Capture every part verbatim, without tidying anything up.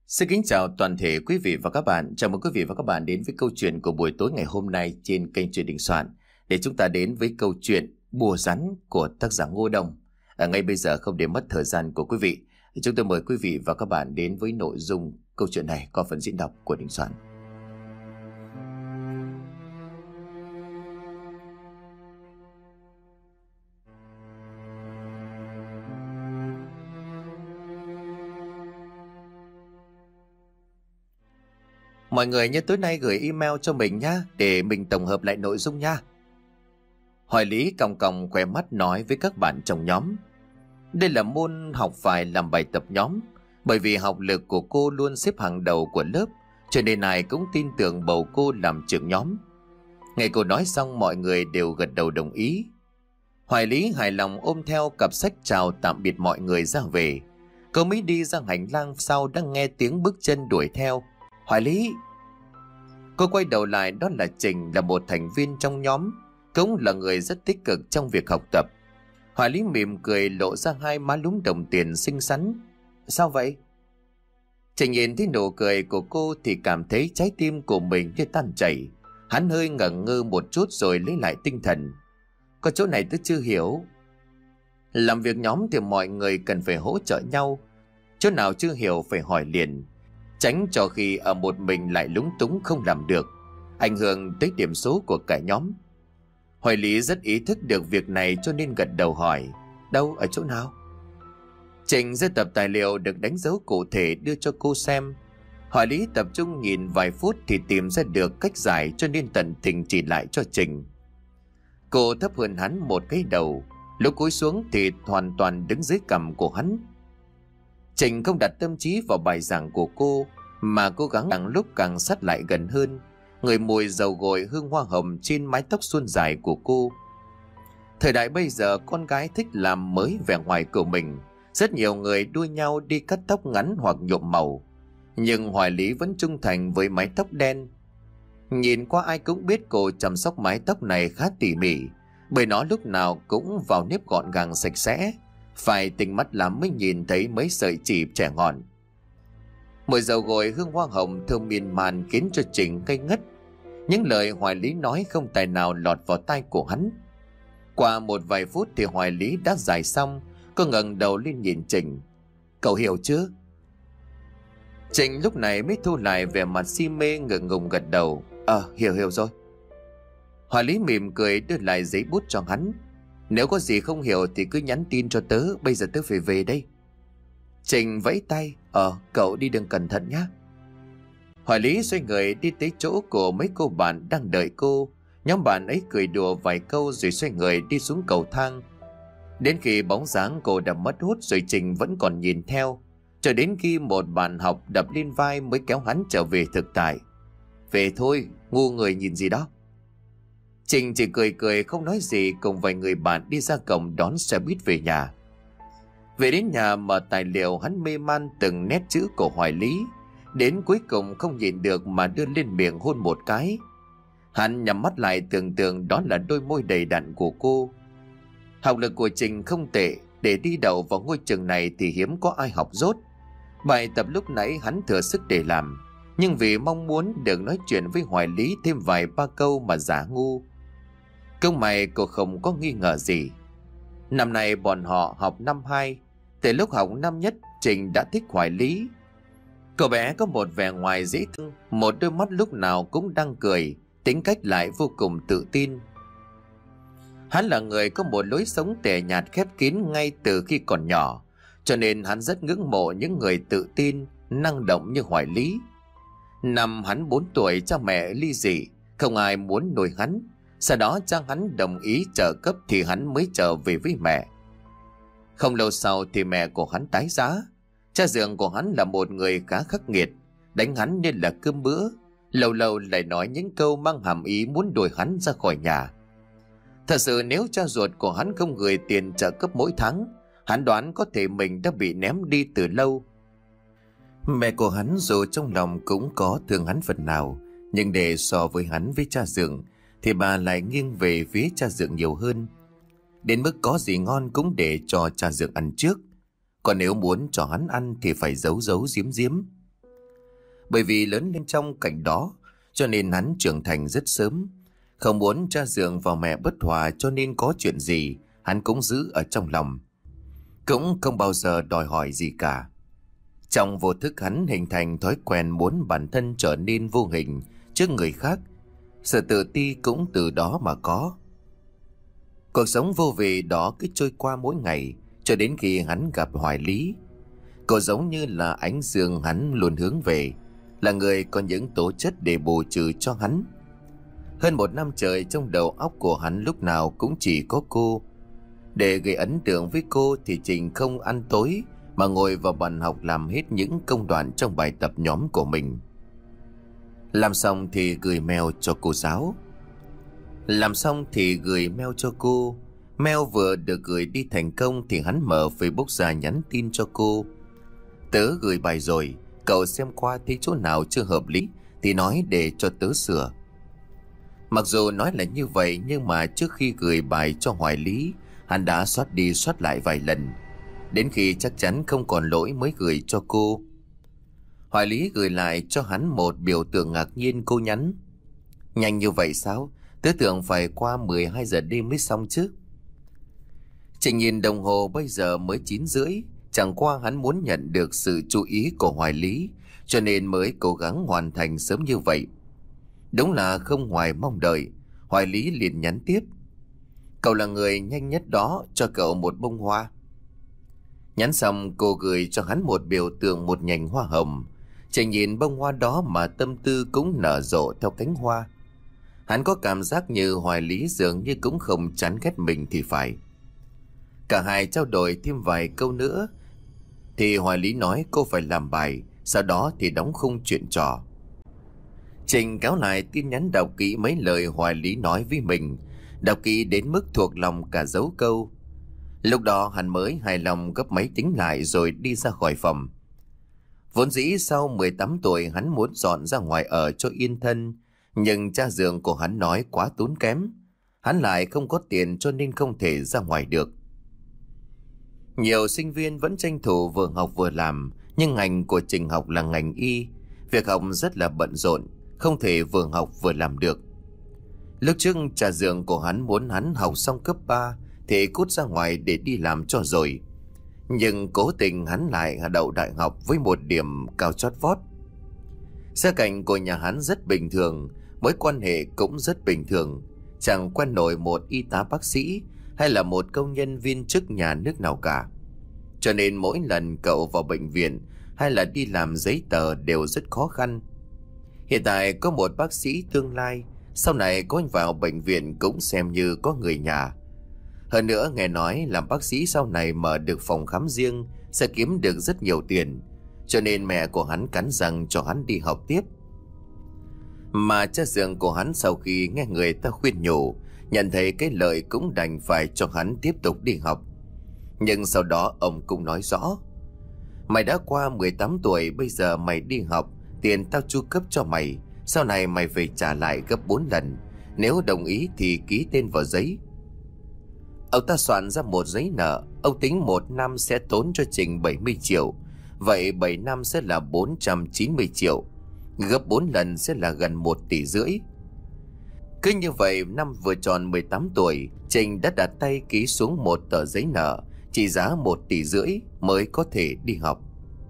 Xin kính chào toàn thể quý vị và các bạn. Chào mừng quý vị và các bạn đến với câu chuyện của buổi tối ngày hôm nay trên kênh Truyện Đình Soạn. Để chúng ta đến với câu chuyện Bùa Rắn của tác giả Ngô Đông. À, ngay bây giờ không để mất thời gian của quý vị, chúng tôi mời quý vị và các bạn đến với nội dung câu chuyện này qua phần diễn đọc của Đình Soạn. Mọi người nhớ tối nay gửi email cho mình nhá, để mình tổng hợp lại nội dung nha. Hoài Lý còng còng khóe mắt nói với các bạn trong nhóm. Đây là môn học phải làm bài tập nhóm, bởi vì học lực của cô luôn xếp hàng đầu của lớp, cho nên ai cũng tin tưởng bầu cô làm trưởng nhóm. Nghe cô nói xong mọi người đều gật đầu đồng ý. Hoài Lý hài lòng ôm theo cặp sách chào tạm biệt mọi người ra về. Cô mới đi ra hành lang sau đang nghe tiếng bước chân đuổi theo. Hoài Lý! Cô quay đầu lại, đó là Trình, là một thành viên trong nhóm, cũng là người rất tích cực trong việc học tập. Hoài Lý mỉm cười lộ ra hai má lúm đồng tiền xinh xắn. Sao vậy? Trình nhìn thấy nụ cười của cô thì cảm thấy trái tim của mình như tan chảy. Hắn hơi ngẩn ngơ một chút rồi lấy lại tinh thần. Có chỗ này tôi chưa hiểu. Làm việc nhóm thì mọi người cần phải hỗ trợ nhau. Chỗ nào chưa hiểu phải hỏi liền, tránh cho khi ở một mình lại lúng túng không làm được, ảnh hưởng tới điểm số của cả nhóm. Hoài Lý rất ý thức được việc này cho nên gật đầu hỏi. Đâu, ở chỗ nào? Trình ra tập tài liệu được đánh dấu cụ thể đưa cho cô xem. Hoài Lý tập trung nhìn vài phút thì tìm ra được cách giải, cho nên tận tình chỉ lại cho Trình. Cô thấp hơn hắn một cái đầu, lúc cúi xuống thì hoàn toàn đứng dưới cằm của hắn. Trình không đặt tâm trí vào bài giảng của cô, mà cố gắng càng lúc càng sát lại gần hơn, ngửi mùi dầu gội hương hoa hồng trên mái tóc suôn dài của cô. Thời đại bây giờ con gái thích làm mới vẻ ngoài của mình, rất nhiều người đua nhau đi cắt tóc ngắn hoặc nhuộm màu, nhưng Hoài Lý vẫn trung thành với mái tóc đen. Nhìn qua ai cũng biết cô chăm sóc mái tóc này khá tỉ mỉ, bởi nó lúc nào cũng vào nếp gọn gàng sạch sẽ, phải tinh mắt lắm mới nhìn thấy mấy sợi chỉ trẻ ngọn. Mùi dầu gội hương hoa hồng thơm miên man khiến cho Trình ngây ngất. Những lời Hoài Lý nói không tài nào lọt vào tai của hắn. Qua một vài phút thì Hoài Lý đã giải xong. Cô ngẩng đầu lên nhìn Trình. Cậu hiểu chứ? Trình lúc này mới thu lại vẻ mặt si mê, ngượng ngùng gật đầu. Ờ, à, hiểu hiểu rồi. Hoài Lý mỉm cười đưa lại giấy bút cho hắn. Nếu có gì không hiểu thì cứ nhắn tin cho tớ, bây giờ tớ phải về đây. Trình vẫy tay. Ờ, cậu đi đường cẩn thận nhé. Hoài Lý xoay người đi tới chỗ của mấy cô bạn đang đợi cô. Nhóm bạn ấy cười đùa vài câu rồi xoay người đi xuống cầu thang. Đến khi bóng dáng cô đã mất hút rồi Trình vẫn còn nhìn theo, cho đến khi một bạn học đập lên vai mới kéo hắn trở về thực tại. Về thôi, ngu người nhìn gì đó. Trình chỉ cười cười không nói gì, cùng vài người bạn đi ra cổng đón xe buýt về nhà. Về đến nhà mở tài liệu, hắn mê man từng nét chữ của Hoài Lý, đến cuối cùng không nhịn được mà đưa lên miệng hôn một cái. Hắn nhắm mắt lại tưởng tượng đó là đôi môi đầy đặn của cô. Học lực của Trình không tệ, để đi đậu vào ngôi trường này thì hiếm có ai học dốt. Bài tập lúc nãy hắn thừa sức để làm, nhưng vì mong muốn được nói chuyện với Hoài Lý thêm vài ba câu mà giả ngu. Công mày cô không có nghi ngờ gì. Năm nay bọn họ học năm hai, từ lúc học năm nhất Trình đã thích Hoài Lý. Cậu bé có một vẻ ngoài dễ thương, một đôi mắt lúc nào cũng đang cười, tính cách lại vô cùng tự tin. Hắn là người có một lối sống tẻ nhạt khép kín ngay từ khi còn nhỏ, cho nên hắn rất ngưỡng mộ những người tự tin, năng động như Hoài Lý. Năm hắn bốn tuổi cha mẹ ly dị, không ai muốn nuôi hắn. Sau đó cha hắn đồng ý trợ cấp thì hắn mới trở về với mẹ. Không lâu sau thì mẹ của hắn tái giá. Cha dượng của hắn là một người khá khắc nghiệt, đánh hắn nên là cơm bữa, lâu lâu lại nói những câu mang hàm ý muốn đuổi hắn ra khỏi nhà. Thật sự nếu cha ruột của hắn không gửi tiền trợ cấp mỗi tháng, hắn đoán có thể mình đã bị ném đi từ lâu. Mẹ của hắn dù trong lòng cũng có thương hắn phần nào, nhưng để so với hắn với cha dượng thì bà lại nghiêng về phía cha dượng nhiều hơn. Đến mức có gì ngon cũng để cho cha dượng ăn trước, còn nếu muốn cho hắn ăn thì phải giấu giấu giếm giếm. Bởi vì lớn lên trong cảnh đó cho nên hắn trưởng thành rất sớm. Không muốn cha Dượng và mẹ bất hòa cho nên có chuyện gì hắn cũng giữ ở trong lòng. Cũng không bao giờ đòi hỏi gì cả. Trong vô thức hắn hình thành thói quen muốn bản thân trở nên vô hình trước người khác. Sự tự ti cũng từ đó mà có. Cuộc sống vô vị đó cứ trôi qua mỗi ngày cho đến khi hắn gặp Hoài Lý. Cô giống như là ánh dương hắn luôn hướng về, là người có những tố chất để bù trừ cho hắn. Hơn một năm trời trong đầu óc của hắn lúc nào cũng chỉ có cô. Để gây ấn tượng với cô thì Trình không ăn tối mà ngồi vào bàn học làm hết những công đoạn trong bài tập nhóm của mình. Làm xong thì gửi mail cho cô giáo. Làm xong thì gửi mail cho cô. Mail vừa được gửi đi thành công thì hắn mở Facebook ra nhắn tin cho cô. Tớ gửi bài rồi, cậu xem qua thấy chỗ nào chưa hợp lý thì nói để cho tớ sửa. Mặc dù nói là như vậy nhưng mà trước khi gửi bài cho Hoài Lý, hắn đã soát đi soát lại vài lần. Đến khi chắc chắn không còn lỗi mới gửi cho cô. Hoài Lý gửi lại cho hắn một biểu tượng ngạc nhiên. Cô nhắn: nhanh như vậy sao? Tớ tưởng phải qua mười hai giờ đêm mới xong chứ. Trình nhìn đồng hồ bây giờ mới chín rưỡi. Chẳng qua hắn muốn nhận được sự chú ý của Hoài Lý cho nên mới cố gắng hoàn thành sớm như vậy. Đúng là không ngoài mong đợi. Hoài Lý liền nhắn tiếp: cậu là người nhanh nhất đó, cho cậu một bông hoa. Nhắn xong cô gửi cho hắn một biểu tượng một nhành hoa hồng. Trình nhìn bông hoa đó mà tâm tư cũng nở rộ theo cánh hoa. Hắn có cảm giác như Hoài Lý dường như cũng không chán ghét mình thì phải. Cả hai trao đổi thêm vài câu nữa thì Hoài Lý nói cô phải làm bài, sau đó thì đóng khung chuyện trò. Trình kéo lại tin nhắn đọc kỹ mấy lời Hoài Lý nói với mình, đọc kỹ đến mức thuộc lòng cả dấu câu. Lúc đó hắn mới hài lòng gấp máy tính lại rồi đi ra khỏi phòng. Vốn dĩ sau mười tám tuổi hắn muốn dọn ra ngoài ở cho yên thân, nhưng cha Dượng của hắn nói quá tốn kém. Hắn lại không có tiền cho nên không thể ra ngoài được. Nhiều sinh viên vẫn tranh thủ vừa học vừa làm, nhưng ngành của Trình học là ngành y. Việc học rất là bận rộn, không thể vừa học vừa làm được. Lúc trước cha Dượng của hắn muốn hắn học xong cấp ba thì cút ra ngoài để đi làm cho rồi. Nhưng cố tình hắn lại đậu đại học với một điểm cao chót vót. Gia cảnh của nhà hắn rất bình thường, mối quan hệ cũng rất bình thường. Chẳng quen nổi một y tá bác sĩ hay là một công nhân viên chức nhà nước nào cả. Cho nên mỗi lần cậu vào bệnh viện hay là đi làm giấy tờ đều rất khó khăn. Hiện tại có một bác sĩ tương lai, sau này có anh vào bệnh viện cũng xem như có người nhà. Hơn nữa nghe nói làm bác sĩ sau này mở được phòng khám riêng sẽ kiếm được rất nhiều tiền. Cho nên mẹ của hắn cắn răng cho hắn đi học tiếp. Mà cha Dượng của hắn sau khi nghe người ta khuyên nhủ, nhận thấy cái lợi cũng đành phải cho hắn tiếp tục đi học. Nhưng sau đó ông cũng nói rõ: mày đã qua mười tám tuổi, bây giờ mày đi học, tiền tao chu cấp cho mày, sau này mày phải trả lại gấp bốn lần. Nếu đồng ý thì ký tên vào giấy. Ông ta soạn ra một giấy nợ. Ông tính một năm sẽ tốn cho Trình bảy mươi triệu. Vậy bảy năm sẽ là bốn trăm chín mươi triệu. Gấp bốn lần sẽ là gần một tỷ rưỡi. Cứ như vậy năm vừa tròn mười tám tuổi, Trình đã đặt tay ký xuống một tờ giấy nợ trị giá một tỷ rưỡi mới có thể đi học.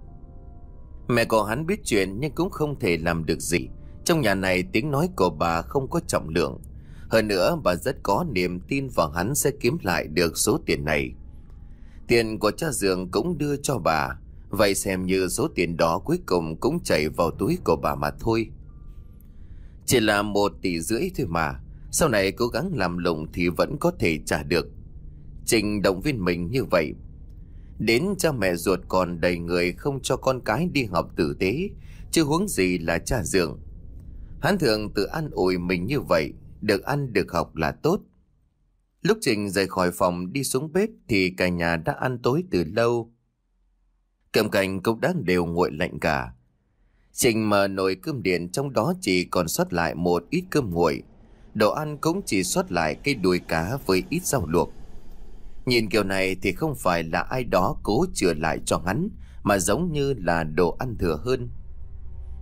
Mẹ của hắn biết chuyện nhưng cũng không thể làm được gì. Trong nhà này tiếng nói của bà không có trọng lượng. Hơn nữa bà rất có niềm tin vào hắn sẽ kiếm lại được số tiền này. Tiền của cha Dượng cũng đưa cho bà, vậy xem như số tiền đó cuối cùng cũng chảy vào túi của bà mà thôi. Chỉ là một tỷ rưỡi thôi mà, sau này cố gắng làm lụng thì vẫn có thể trả được. Trình động viên mình như vậy. Đến cha mẹ ruột còn đầy người không cho con cái đi học tử tế, chứ huống gì là cha Dượng. Hắn thường tự an ủi mình như vậy, được ăn được học là tốt. Lúc Trình rời khỏi phòng đi xuống bếp thì cả nhà đã ăn tối từ lâu. Cơm canh cũng đã đều nguội lạnh cả. Trình mở nồi cơm điện, trong đó chỉ còn sót lại một ít cơm nguội. Đồ ăn cũng chỉ sót lại cây đùi cá với ít rau luộc. Nhìn kiểu này thì không phải là ai đó cố chừa lại cho hắn, mà giống như là đồ ăn thừa hơn.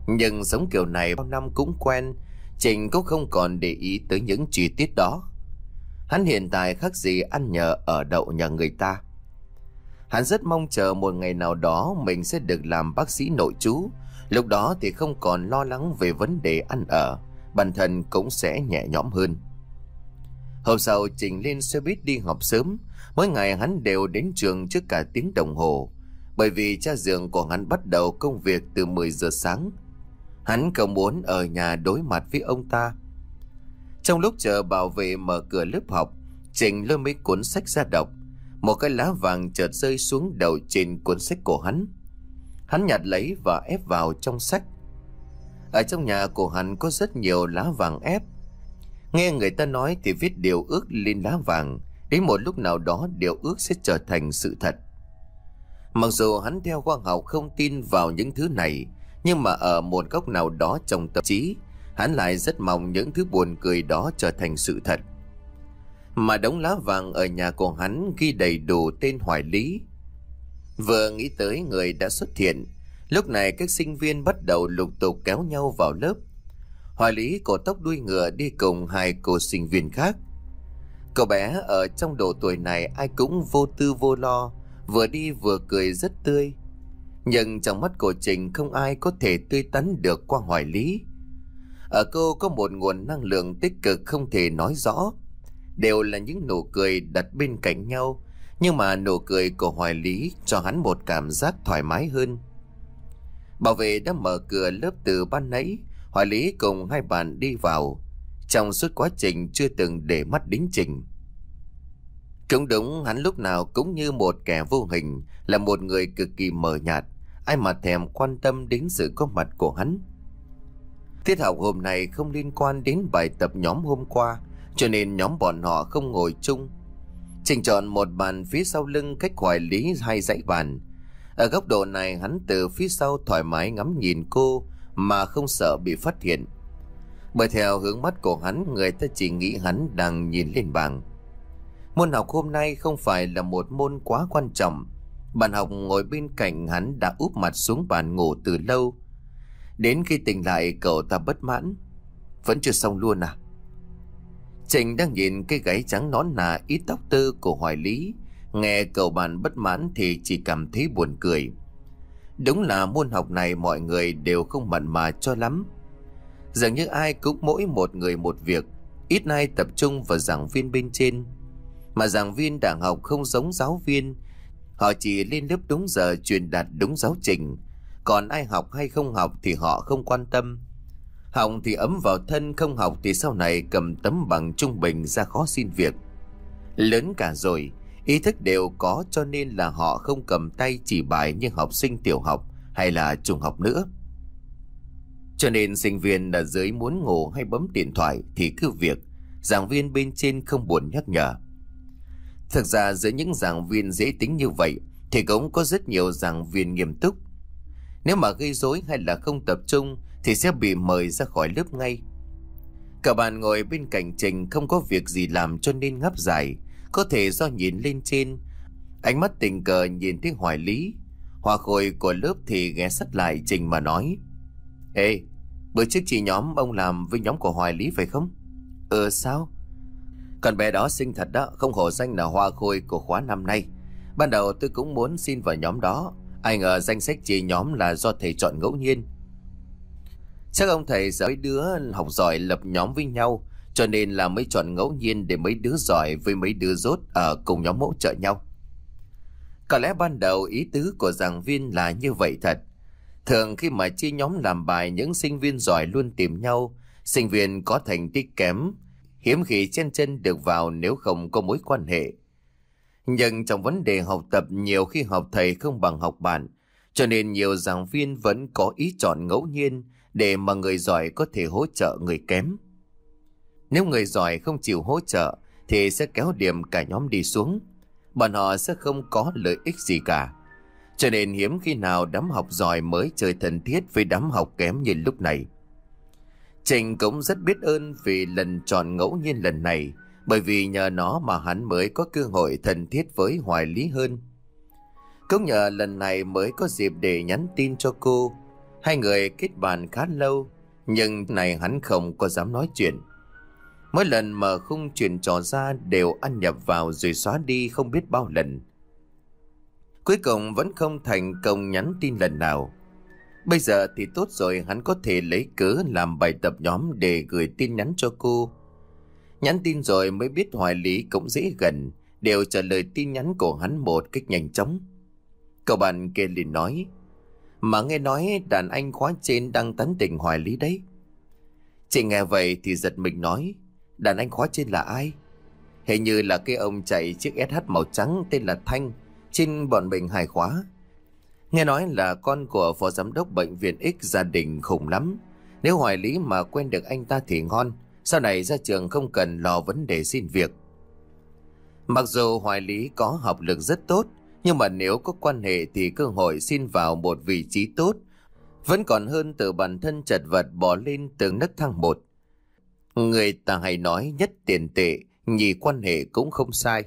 Nhưng sống kiểu này bao năm cũng quen, Trình cũng không còn để ý tới những chi tiết đó. Hắn hiện tại khác gì ăn nhờ ở đậu nhà người ta. Hắn rất mong chờ một ngày nào đó mình sẽ được làm bác sĩ nội trú. Lúc đó thì không còn lo lắng về vấn đề ăn ở, bản thân cũng sẽ nhẹ nhõm hơn. Hôm sau Trình lên xe buýt đi học sớm. Mỗi ngày hắn đều đến trường trước cả tiếng đồng hồ, bởi vì cha dượng của hắn bắt đầu công việc từ mười giờ sáng. Hắn không muốn ở nhà đối mặt với ông ta. Trong lúc chờ bảo vệ mở cửa lớp học, Trình lôi mấy cuốn sách ra đọc. Một cái lá vàng chợt rơi xuống đầu trên cuốn sách của hắn. Hắn nhặt lấy và ép vào trong sách. Ở trong nhà của hắn có rất nhiều lá vàng ép. Nghe người ta nói thì viết điều ước lên lá vàng, đến một lúc nào đó điều ước sẽ trở thành sự thật. Mặc dù hắn theo khoa học không tin vào những thứ này, nhưng mà ở một góc nào đó trong tâm trí, hắn lại rất mong những thứ buồn cười đó trở thành sự thật. Mà đống lá vàng ở nhà của hắn ghi đầy đủ tên Hoài Lý. Vừa nghĩ tới người đã xuất hiện, lúc này các sinh viên bắt đầu lục tục kéo nhau vào lớp. Hoài Lý cột tóc đuôi ngựa đi cùng hai cô sinh viên khác. Cậu bé ở trong độ tuổi này ai cũng vô tư vô lo, vừa đi vừa cười rất tươi. Nhưng trong mắt của Trình không ai có thể tươi tắn được qua Hoài Lý. Ở cô có một nguồn năng lượng tích cực không thể nói rõ. Đều là những nụ cười đặt bên cạnh nhau, nhưng mà nụ cười của Hoài Lý cho hắn một cảm giác thoải mái hơn. Bảo vệ đã mở cửa lớp từ ban nãy. Hoài Lý cùng hai bạn đi vào. Trong suốt quá trình chưa từng để mắt đến Trình. Cũng đúng, hắn lúc nào cũng như một kẻ vô hình, là một người cực kỳ mờ nhạt, ai mà thèm quan tâm đến sự có mặt của hắn. Tiết học hôm nay không liên quan đến bài tập nhóm hôm qua, cho nên nhóm bọn họ không ngồi chung. Trình chọn một bàn phía sau lưng cách Hoài Lý hai dãy bàn. Ở góc độ này hắn từ phía sau thoải mái ngắm nhìn cô mà không sợ bị phát hiện. Bởi theo hướng mắt của hắn, người ta chỉ nghĩ hắn đang nhìn lên bảng. Môn học hôm nay không phải là một môn quá quan trọng. Bạn học ngồi bên cạnh hắn đã úp mặt xuống bàn ngủ từ lâu. Đến khi tỉnh lại cậu ta bất mãn. Vẫn chưa xong luôn à? Trình đang nhìn cái gáy trắng nõn nà ít tóc tơ của Hoài Lý. Nghe cậu bạn bất mãn thì chỉ cảm thấy buồn cười. Đúng là môn học này mọi người đều không mặn mà cho lắm. Dường như ai cũng mỗi một người một việc, ít ai tập trung vào giảng viên bên trên. Mà giảng viên đảng học không giống giáo viên, họ chỉ lên lớp đúng giờ truyền đạt đúng giáo trình. Còn ai học hay không học thì họ không quan tâm. Học thì ấm vào thân, không học thì sau này cầm tấm bằng trung bình ra khó xin việc. Lớn cả rồi, ý thức đều có, cho nên là họ không cầm tay chỉ bài như học sinh tiểu học hay là trung học nữa. Cho nên sinh viên ở dưới muốn ngủ hay bấm điện thoại thì cứ việc, giảng viên bên trên không buồn nhắc nhở. Thực ra giữa những giảng viên dễ tính như vậy thì cũng có rất nhiều giảng viên nghiêm túc. Nếu mà gây rối hay là không tập trung thì sẽ bị mời ra khỏi lớp ngay. Cả bạn ngồi bên cạnh Trình không có việc gì làm cho nên ngáp dài. Có thể do nhìn lên trên, ánh mắt tình cờ nhìn thấy Hoài Lý. Hoa khôi của lớp thì ghé sát lại Trình mà nói: Ê, bữa trước chị nhóm ông làm với nhóm của Hoài Lý phải không? Ừ sao? Con bé đó xinh thật đó, không hổ danh là hoa khôi của khóa năm nay. Ban đầu tôi cũng muốn xin vào nhóm đó, ai ngờ danh sách chị nhóm là do thầy chọn ngẫu nhiên. Chắc ông thầy sợ mấy đứa học giỏi lập nhóm với nhau, cho nên là mới chọn ngẫu nhiên để mấy đứa giỏi với mấy đứa dốt ở cùng nhóm hỗ trợ nhau. Có lẽ ban đầu ý tứ của giảng viên là như vậy thật. Thường khi mà chia nhóm làm bài, những sinh viên giỏi luôn tìm nhau. Sinh viên có thành tích kém hiếm khi chen chân được vào nếu không có mối quan hệ. Nhưng trong vấn đề học tập, nhiều khi học thầy không bằng học bạn, cho nên nhiều giảng viên vẫn có ý chọn ngẫu nhiên để mà người giỏi có thể hỗ trợ người kém. Nếu người giỏi không chịu hỗ trợ thì sẽ kéo điểm cả nhóm đi xuống. Bọn họ sẽ không có lợi ích gì cả. Cho nên hiếm khi nào đám học giỏi mới chơi thân thiết với đám học kém như lúc này. Trình cũng rất biết ơn vì lần chọn ngẫu nhiên lần này, bởi vì nhờ nó mà hắn mới có cơ hội thân thiết với Hoài Lý hơn. Cũng nhờ lần này mới có dịp để nhắn tin cho cô. Hai người kết bạn khá lâu, nhưng này hắn không có dám nói chuyện. Mỗi lần mở khung chuyện trò ra đều ăn nhập vào rồi xóa đi không biết bao lần. Cuối cùng vẫn không thành công nhắn tin lần nào. Bây giờ thì tốt rồi, hắn có thể lấy cớ làm bài tập nhóm để gửi tin nhắn cho cô. Nhắn tin rồi mới biết Hoài Lý cũng dễ gần, đều trả lời tin nhắn của hắn một cách nhanh chóng. Cậu bạn kia liền nói: mà nghe nói đàn anh khóa trên đang tán tỉnh Hoài Lý đấy. Chị nghe vậy thì giật mình nói: đàn anh khóa trên là ai? Hình như là cái ông chạy chiếc ét hát màu trắng tên là Thanh, trên bọn mình Hải khóa. Nghe nói là con của phó giám đốc bệnh viện X, gia đình khủng lắm. Nếu Hoài Lý mà quen được anh ta thì ngon, sau này ra trường không cần lo vấn đề xin việc. Mặc dù Hoài Lý có học lực rất tốt, nhưng mà nếu có quan hệ thì cơ hội xin vào một vị trí tốt vẫn còn hơn từ bản thân chật vật bỏ lên từ nấc thang một. Người ta hay nói nhất tiền tệ, nhì quan hệ cũng không sai.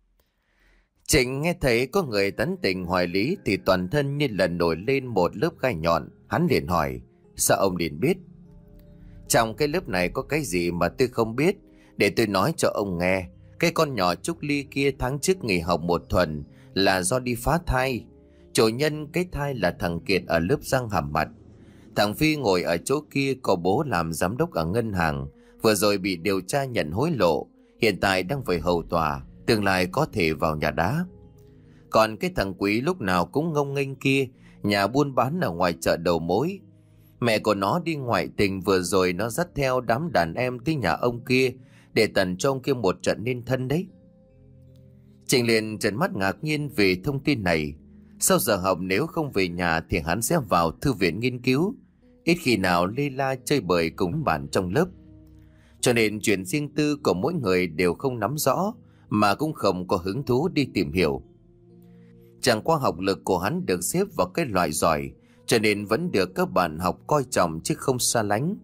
Trịnh nghe thấy có người tán tỉnh Hoài Lý thì toàn thân như lần nổi lên một lớp gai nhọn. Hắn liền hỏi: sao ông liền biết? Trong cái lớp này có cái gì mà tôi không biết? Để tôi nói cho ông nghe. Cái con nhỏ Trúc Ly kia tháng trước nghỉ học một tuần là do đi phá thai. Chủ nhân cái thai là thằng Kiệt ở lớp răng hàm mặt. Thằng Phi ngồi ở chỗ kia có bố làm giám đốc ở ngân hàng, vừa rồi bị điều tra nhận hối lộ, hiện tại đang phải hầu tòa, tương lai có thể vào nhà đá. Còn cái thằng Quý lúc nào cũng ngông nghênh kia, nhà buôn bán ở ngoài chợ đầu mối. Mẹ của nó đi ngoại tình, vừa rồi nó dắt theo đám đàn em tới nhà ông kia để tần cho ông kia một trận nên thân đấy. Trịnh liền trợn mắt ngạc nhiên vì thông tin này. Sau giờ học nếu không về nhà thì hắn sẽ vào thư viện nghiên cứu, ít khi nào lê la chơi bời cùng bạn trong lớp. Cho nên chuyện riêng tư của mỗi người đều không nắm rõ, mà cũng không có hứng thú đi tìm hiểu. Chẳng qua học lực của hắn được xếp vào cái loại giỏi, cho nên vẫn được các bạn học coi trọng chứ không xa lánh.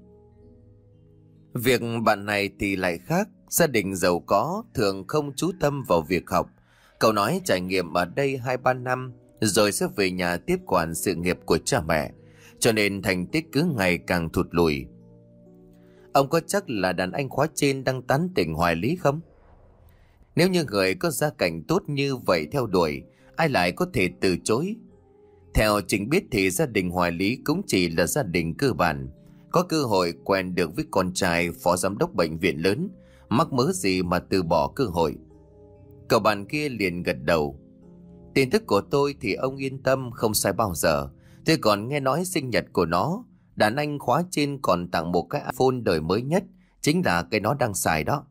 Việc bạn này thì lại khác. Gia đình giàu có thường không chú tâm vào việc học. Cậu nói trải nghiệm ở đây hai ba năm rồi sẽ về nhà tiếp quản sự nghiệp của cha mẹ, cho nên thành tích cứ ngày càng thụt lùi. Ông có chắc là đàn anh khóa trên đang tán tỉnh Hoài Lý không? Nếu như người có gia cảnh tốt như vậy theo đuổi, ai lại có thể từ chối? Theo Trịnh biết thì gia đình Hoài Lý cũng chỉ là gia đình cơ bản, có cơ hội quen được với con trai phó giám đốc bệnh viện lớn, mắc mớ gì mà từ bỏ cơ hội. Cậu bạn kia liền gật đầu: tin tức của tôi thì ông yên tâm, không sai bao giờ. Tôi còn nghe nói sinh nhật của nó, đàn anh khóa trên còn tặng một cái iPhone đời mới nhất, chính là cái nó đang xài đó.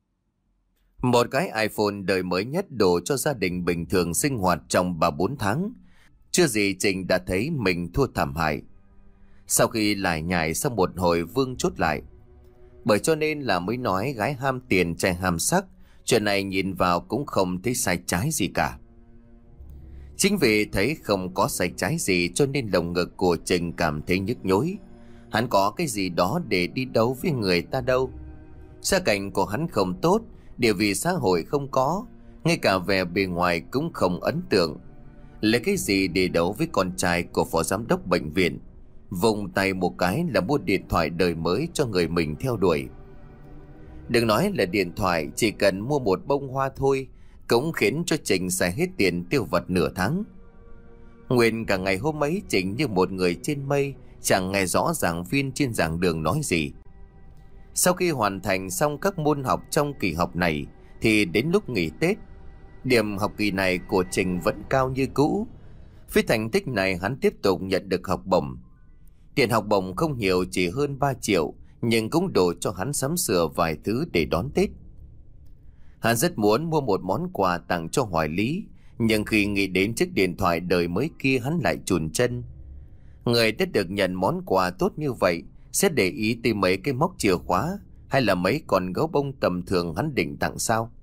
Một cái iPhone đời mới nhất đủ cho gia đình bình thường sinh hoạt trong ba bốn tháng. Chưa gì Trịnh đã thấy mình thua thảm hại. Sau khi lải nhải sau một hồi Vương chốt lại: bởi cho nên là mới nói gái ham tiền trai ham sắc, chuyện này nhìn vào cũng không thấy sai trái gì cả. Chính vì thấy không có sai trái gì cho nên lồng ngực của Trịnh cảm thấy nhức nhối. Hắn có cái gì đó để đi đấu với người ta đâu. Gia cảnh của hắn không tốt, địa vị xã hội không có, ngay cả vẻ bề ngoài cũng không ấn tượng. Lấy cái gì để đấu với con trai của phó giám đốc bệnh viện? Vùng tay một cái là mua điện thoại đời mới cho người mình theo đuổi. Đừng nói là điện thoại, chỉ cần mua một bông hoa thôi cũng khiến cho Trịnh xài hết tiền tiêu vặt nửa tháng. Nguyên cả ngày hôm ấy Trịnh như một người trên mây, chẳng nghe rõ giảng viên trên giảng đường nói gì. Sau khi hoàn thành xong các môn học trong kỳ học này thì đến lúc nghỉ Tết, điểm học kỳ này của Trịnh vẫn cao như cũ. Với thành tích này hắn tiếp tục nhận được học bổng. Tiền học bổng không nhiều, chỉ hơn ba triệu, nhưng cũng đủ cho hắn sắm sửa vài thứ để đón Tết. Hắn rất muốn mua một món quà tặng cho Hoài Lý, nhưng khi nghĩ đến chiếc điện thoại đời mới kia hắn lại chùn chân. Người đã được nhận món quà tốt như vậy sẽ để ý tới mấy cái móc chìa khóa hay là mấy con gấu bông tầm thường hắn định tặng sao?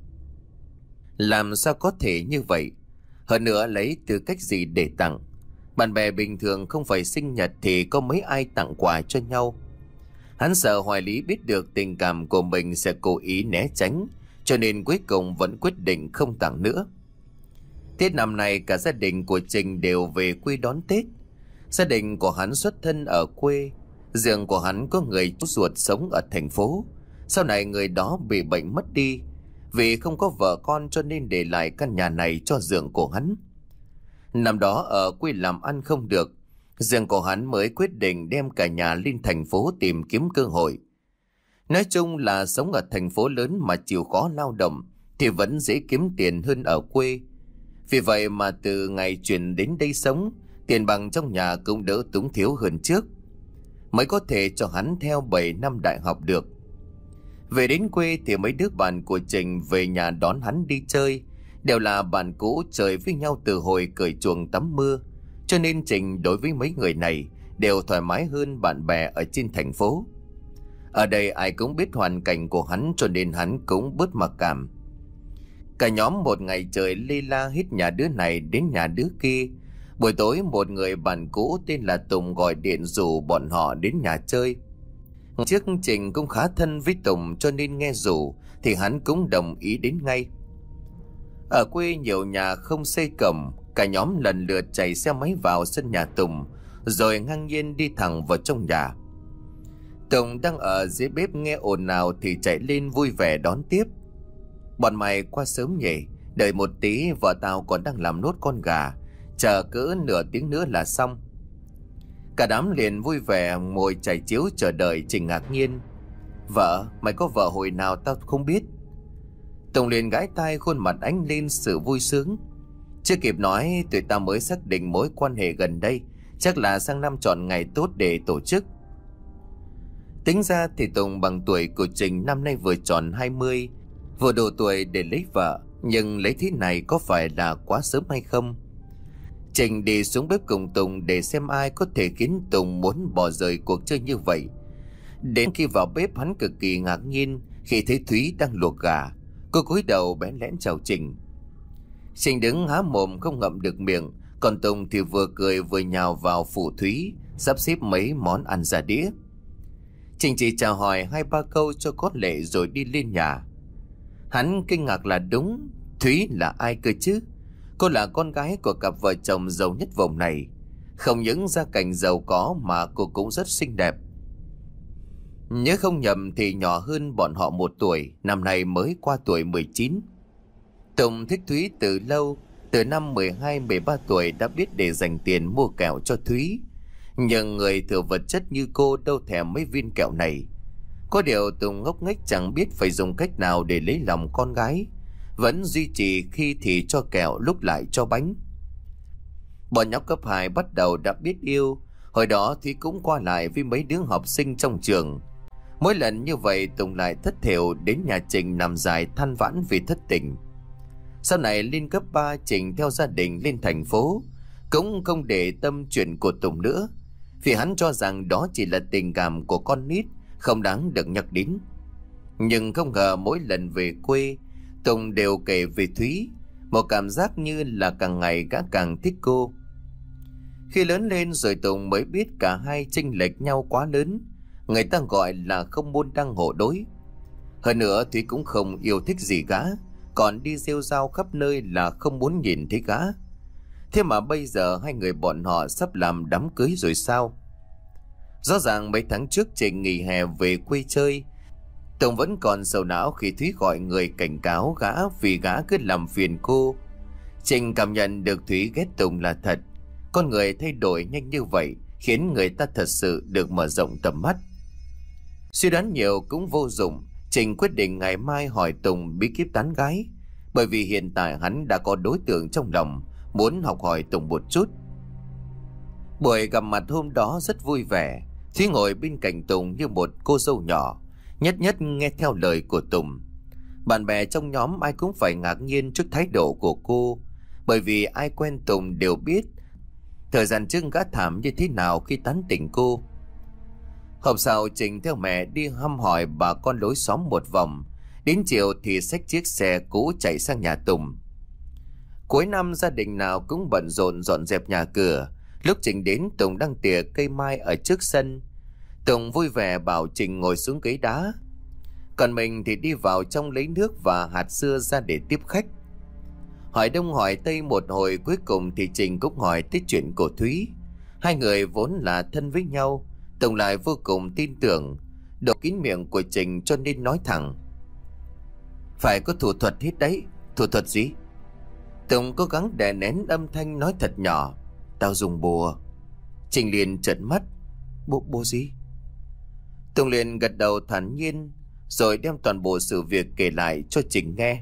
Làm sao có thể như vậy? Hơn nữa lấy tư cách gì để tặng? Bạn bè bình thường không phải sinh nhật thì có mấy ai tặng quà cho nhau. Hắn sợ Hoài Lý biết được tình cảm của mình sẽ cố ý né tránh, cho nên cuối cùng vẫn quyết định không tặng nữa. Tết năm nay cả gia đình của Trinh đều về quê đón Tết. Gia đình của hắn xuất thân ở quê, riêng của hắn có người chú ruột sống ở thành phố. Sau này người đó bị bệnh mất đi, vì không có vợ con cho nên để lại căn nhà này cho giường của hắn. Năm đó ở quê làm ăn không được, riêng của hắn mới quyết định đem cả nhà lên thành phố tìm kiếm cơ hội. Nói chung là sống ở thành phố lớn mà chịu khó lao động thì vẫn dễ kiếm tiền hơn ở quê. Vì vậy mà từ ngày chuyển đến đây sống, tiền bằng trong nhà cũng đỡ túng thiếu hơn trước, mới có thể cho hắn theo bảy năm đại học được. Về đến quê thì mấy đứa bạn của Trình về nhà đón hắn đi chơi, đều là bạn cũ chơi với nhau từ hồi cởi chuồng tắm mưa, cho nên Trình đối với mấy người này đều thoải mái hơn bạn bè ở trên thành phố. Ở đây ai cũng biết hoàn cảnh của hắn cho nên hắn cũng bớt mặc cảm. Cả nhóm một ngày trời lê la hết nhà đứa này đến nhà đứa kia. Buổi tối một người bạn cũ tên là Tùng gọi điện rủ bọn họ đến nhà chơi. Trước Trình cũng khá thân với Tùng cho nên nghe rủ thì hắn cũng đồng ý đến ngay. Ở quê nhiều nhà không xây cổng, cả nhóm lần lượt chạy xe máy vào sân nhà Tùng, rồi ngang nhiên đi thẳng vào trong nhà. Tùng đang ở dưới bếp nghe ồn ào thì chạy lên vui vẻ đón tiếp. Bọn mày qua sớm nhỉ, đợi một tí vợ tao còn đang làm nốt con gà, chờ cỡ nửa tiếng nữa là xong. Cả đám liền vui vẻ ngồi chải chiếu chờ đợi. Trình ngạc nhiên: Vợ? Mày có vợ hồi nào tao không biết? Tùng liền gãi tai, khuôn mặt ánh lên sự vui sướng. Chưa kịp nói, tụi tao mới xác định mối quan hệ gần đây, chắc là sang năm chọn ngày tốt để tổ chức. Tính ra thì Tùng bằng tuổi của Trình, năm nay vừa tròn hai mươi, vừa đủ tuổi để lấy vợ, nhưng lấy thế này có phải là quá sớm hay không? Trình đi xuống bếp cùng Tùng để xem ai có thể khiến Tùng muốn bỏ rời cuộc chơi như vậy. Đến khi vào bếp, hắn cực kỳ ngạc nhiên khi thấy Thúy đang luộc gà. Cô cúi đầu bẽn lẽn chào Trình. Trình đứng há mồm không ngậm được miệng, còn Tùng thì vừa cười vừa nhào vào phụ Thúy, sắp xếp mấy món ăn ra đĩa. Trình chỉ chào hỏi hai ba câu cho có lệ rồi đi lên nhà. Hắn kinh ngạc là đúng, Thúy là ai cơ chứ? Cô là con gái của cặp vợ chồng giàu nhất vùng này. Không những gia cảnh giàu có mà cô cũng rất xinh đẹp. Nhớ không nhầm thì nhỏ hơn bọn họ một tuổi, năm nay mới qua tuổi mười chín. Tùng thích Thúy từ lâu, từ năm mười hai mười ba tuổi đã biết để dành tiền mua kẹo cho Thúy. Nhưng người thừa vật chất như cô đâu thèm mấy viên kẹo này. Có điều Tùng ngốc nghếch chẳng biết phải dùng cách nào để lấy lòng con gái, vẫn duy trì khi thì cho kẹo lúc lại cho bánh. Bọn nhóc cấp hai bắt đầu đã biết yêu. Hồi đó Thúy cũng qua lại với mấy đứa học sinh trong trường. Mỗi lần như vậy Tùng lại thất thểu đến nhà Trình nằm dài than vãn vì thất tình. Sau này lên cấp ba, Trình theo gia đình lên thành phố, cũng không để tâm chuyện của Tùng nữa, vì hắn cho rằng đó chỉ là tình cảm của con nít, không đáng được nhắc đến. Nhưng không ngờ mỗi lần về quê, Tùng đều kể về Thúy, một cảm giác như là càng ngày gã càng thích cô. Khi lớn lên rồi Tùng mới biết cả hai chênh lệch nhau quá lớn, người ta gọi là không môn đăng hộ đối. Hơn nữa Thúy cũng không yêu thích gì gã, còn đi rêu rao khắp nơi là không muốn nhìn thấy gã. Thế mà bây giờ hai người bọn họ sắp làm đám cưới rồi sao? Rõ ràng mấy tháng trước Trình nghỉ hè về quê chơi, Tùng vẫn còn sầu não khi Thúy gọi người cảnh cáo gã vì gã cứ làm phiền cô. Trình cảm nhận được Thúy ghét Tùng là thật. Con người thay đổi nhanh như vậy khiến người ta thật sự được mở rộng tầm mắt. Suy đoán nhiều cũng vô dụng, Trình quyết định ngày mai hỏi Tùng bí kíp tán gái, bởi vì hiện tại hắn đã có đối tượng trong lòng, muốn học hỏi Tùng một chút. Buổi gặp mặt hôm đó rất vui vẻ. Thúy ngồi bên cạnh Tùng như một cô dâu nhỏ, nhất nhất nghe theo lời của Tùng. Bạn bè trong nhóm ai cũng phải ngạc nhiên trước thái độ của cô, bởi vì ai quen Tùng đều biết thời gian trước gã thảm như thế nào khi tán tỉnh cô. Hôm sau Trình theo mẹ đi thăm hỏi bà con lối xóm một vòng, đến chiều thì xách chiếc xe cũ chạy sang nhà Tùng. Cuối năm gia đình nào cũng bận rộn dọn dẹp nhà cửa. Lúc Trình đến, Tùng đang tỉa cây mai ở trước sân. Tùng vui vẻ bảo Trình ngồi xuống ghế đá, còn mình thì đi vào trong lấy nước và hạt dưa ra để tiếp khách. Hỏi đông hỏi tây một hồi, cuối cùng thì Trình cũng hỏi tới chuyện của Thúy. Hai người vốn là thân với nhau, Tùng lại vô cùng tin tưởng, đổ kín miệng của Trình cho nên nói thẳng: phải có thủ thuật hết đấy. Thủ thuật gì? Tùng cố gắng đè nén âm thanh nói thật nhỏ: tao dùng bùa. Trình liền trợn mắt: Bùa, bùa gì? Tùng liền gật đầu thản nhiên, rồi đem toàn bộ sự việc kể lại cho Trình nghe.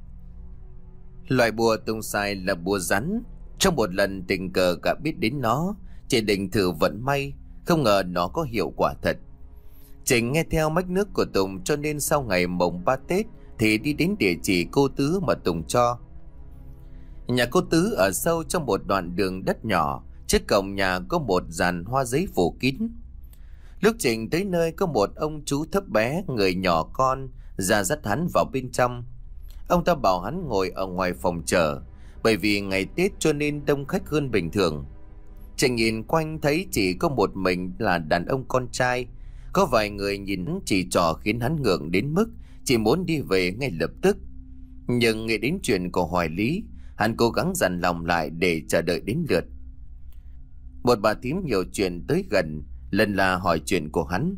Loại bùa Tùng xài là bùa rắn. Trong một lần tình cờ cả biết đến nó, chỉ định thử vận may, không ngờ nó có hiệu quả thật. Trình nghe theo mách nước của Tùng, cho nên sau ngày mồng ba Tết thì đi đến địa chỉ cô Tứ mà Tùng cho. Nhà cô Tứ ở sâu trong một đoạn đường đất nhỏ, trước cổng nhà có một dàn hoa giấy phủ kín. Lúc Trình tới nơi, có một ông chú thấp bé, người nhỏ con, ra dắt hắn vào bên trong. Ông ta bảo hắn ngồi ở ngoài phòng chờ, bởi vì ngày Tết cho nên đông khách hơn bình thường. Trình nhìn quanh thấy chỉ có một mình là đàn ông con trai. Có vài người nhìn chỉ trò khiến hắn ngượng đến mức chỉ muốn đi về ngay lập tức. Nhưng nghĩ đến chuyện của Hoài Lý, hắn cố gắng dằn lòng lại để chờ đợi đến lượt. Một bà thím nhiều chuyện tới gần, lần là hỏi chuyện của hắn.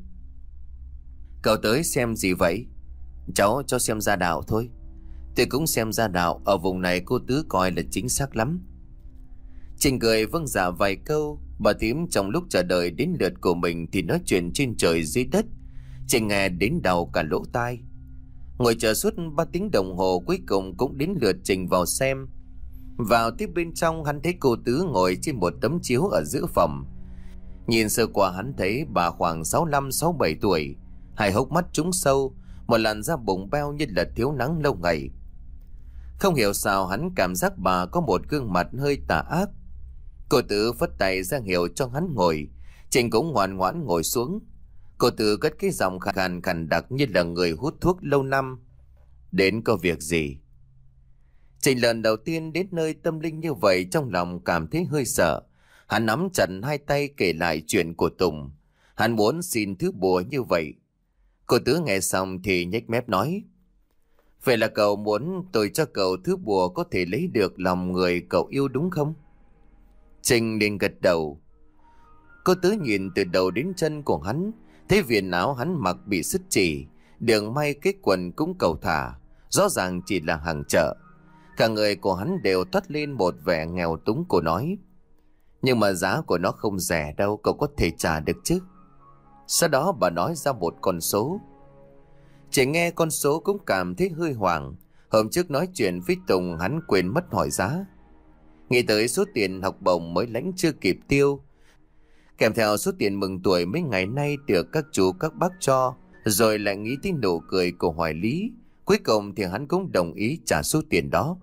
Cậu tới xem gì vậy? Cháu cho xem gia đạo thôi. Tôi cũng xem gia đạo, ở vùng này cô Tứ coi là chính xác lắm. Trình cười vâng dạ vài câu. Bà thím trong lúc chờ đợi đến lượt của mình thì nói chuyện trên trời dưới đất, Trình nghe đến đau cả lỗ tai. Ngồi chờ suốt ba tiếng đồng hồ, cuối cùng cũng đến lượt Trình vào xem. Vào tiếp bên trong, hắn thấy cô Tứ ngồi trên một tấm chiếu ở giữa phòng. Nhìn sơ qua hắn thấy bà khoảng sáu lăm sáu bảy tuổi, hai hốc mắt trũng sâu, một làn da bụng beo như là thiếu nắng lâu ngày. Không hiểu sao hắn cảm giác bà có một gương mặt hơi tà ác. Cô Tứ phất tay ra hiệu cho hắn ngồi, Trình cũng ngoan ngoãn ngồi xuống. Cô Tứ cất cái giọng khàn khàn đặc như là người hút thuốc lâu năm: đến có việc gì? Trình lần đầu tiên đến nơi tâm linh như vậy, trong lòng cảm thấy hơi sợ. Hắn nắm chặt hai tay kể lại chuyện của Tùng. Hắn muốn xin thứ bùa như vậy. Cô Tứ nghe xong thì nhếch mép nói: vậy là cậu muốn tôi cho cậu thứ bùa có thể lấy được lòng người cậu yêu đúng không? Trình liền gật đầu. Cô Tứ nhìn từ đầu đến chân của hắn, thấy viền áo hắn mặc bị sứt chỉ, đường may cái quần cũng cầu thả, rõ ràng chỉ là hàng chợ. Cả người của hắn đều toát lên một vẻ nghèo túng. Cô nói: nhưng mà giá của nó không rẻ đâu, cậu có thể trả được chứ? Sau đó bà nói ra một con số. Chỉ nghe con số cũng cảm thấy hơi hoảng. Hôm trước nói chuyện với Tùng, hắn quên mất hỏi giá. Nghĩ tới số tiền học bổng mới lãnh chưa kịp tiêu, kèm theo số tiền mừng tuổi mấy ngày nay được các chú các bác cho, rồi lại nghĩ tới nụ cười của Hoài Lý, cuối cùng thì hắn cũng đồng ý trả số tiền đó.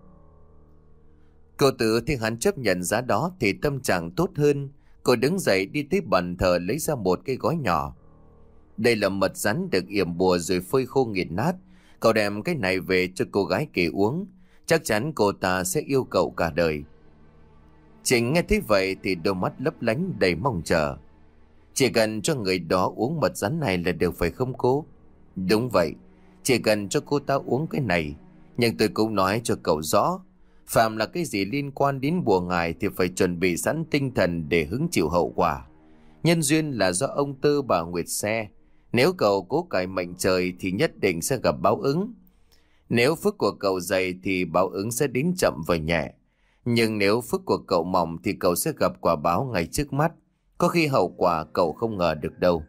Cô Tứ thì hắn chấp nhận giá đó thì tâm trạng tốt hơn. Cô đứng dậy đi tới bàn thờ lấy ra một cái gói nhỏ. Đây là mật rắn được yểm bùa rồi phơi khô nghiền nát. Cậu đem cái này về cho cô gái kia uống, chắc chắn cô ta sẽ yêu cậu cả đời. Trình nghe thấy vậy thì đôi mắt lấp lánh đầy mong chờ. Chỉ cần cho người đó uống mật rắn này là được phải không cô? Đúng vậy, chỉ cần cho cô ta uống cái này. Nhưng tôi cũng nói cho cậu rõ, phàm là cái gì liên quan đến bùa ngài thì phải chuẩn bị sẵn tinh thần để hứng chịu hậu quả. Nhân duyên là do ông Tư bà Nguyệt xe. Nếu cậu cố cải mệnh trời thì nhất định sẽ gặp báo ứng. Nếu phước của cậu dày thì báo ứng sẽ đến chậm và nhẹ. Nhưng nếu phước của cậu mỏng thì cậu sẽ gặp quả báo ngay trước mắt. Có khi hậu quả cậu không ngờ được đâu.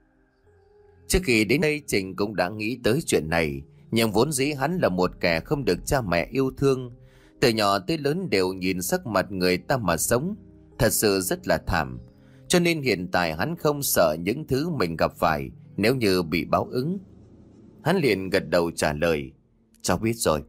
Trước khi đến đây Trình cũng đã nghĩ tới chuyện này. Nhưng vốn dĩ hắn là một kẻ không được cha mẹ yêu thương. Từ nhỏ tới lớn đều nhìn sắc mặt người ta mà sống. Thật sự rất là thảm. Cho nên hiện tại hắn không sợ những thứ mình gặp phải nếu như bị báo ứng. Hắn liền gật đầu trả lời: cháu biết rồi.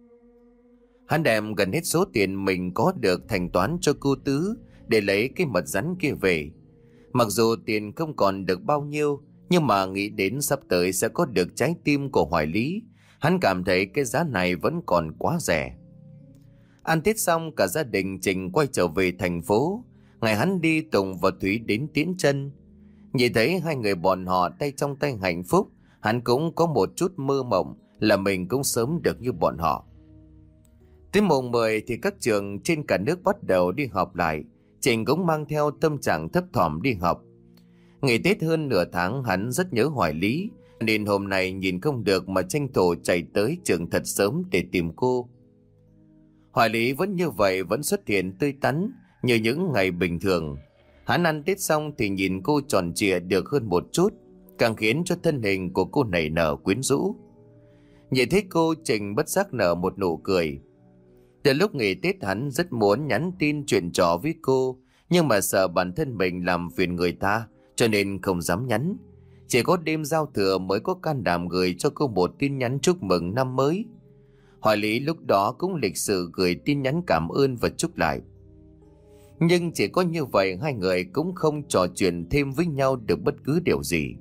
Hắn đem gần hết số tiền mình có được thanh toán cho cô Tứ để lấy cái mật rắn kia về. Mặc dù tiền không còn được bao nhiêu, nhưng mà nghĩ đến sắp tới sẽ có được trái tim của Hoài Lý, hắn cảm thấy cái giá này vẫn còn quá rẻ. Ăn Tết xong, cả gia đình Trình quay trở về thành phố. Ngày hắn đi, Tùng và Thúy đến tiễn chân. Nhìn thấy hai người bọn họ tay trong tay hạnh phúc, hắn cũng có một chút mơ mộng là mình cũng sớm được như bọn họ. Tới mùng mười thì các trường trên cả nước bắt đầu đi họp lại. Trình cũng mang theo tâm trạng thấp thỏm đi học. Ngày Tết hơn nửa tháng hắn rất nhớ Hoài Lý, nên hôm nay nhìn không được mà tranh thủ chạy tới trường thật sớm để tìm cô. Hoài Lý vẫn như vậy, vẫn xuất hiện tươi tắn như những ngày bình thường. Hắn ăn Tết xong thì nhìn cô tròn trịa được hơn một chút, càng khiến cho thân hình của cô nảy nở quyến rũ. Nhìn thấy cô, Trình bất giác nở một nụ cười. Từ lúc nghỉ Tết hắn rất muốn nhắn tin chuyện trò với cô, nhưng mà sợ bản thân mình làm phiền người ta, cho nên không dám nhắn. Chỉ có đêm giao thừa mới có can đảm gửi cho cô một tin nhắn chúc mừng năm mới. Hoài Lý lúc đó cũng lịch sự gửi tin nhắn cảm ơn và chúc lại. Nhưng chỉ có như vậy hai người cũng không trò chuyện thêm với nhau được bất cứ điều gì.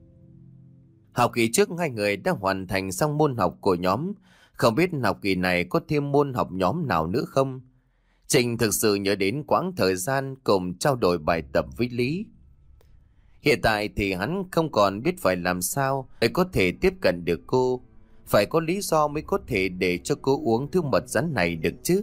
Học kỳ trước hai người đã hoàn thành xong môn học của nhóm. Không biết học kỳ này có thêm môn học nhóm nào nữa không? Trình thực sự nhớ đến quãng thời gian cùng trao đổi bài tập với Lý. Hiện tại thì hắn không còn biết phải làm sao để có thể tiếp cận được cô. Phải có lý do mới có thể để cho cô uống thứ mật rắn này được chứ.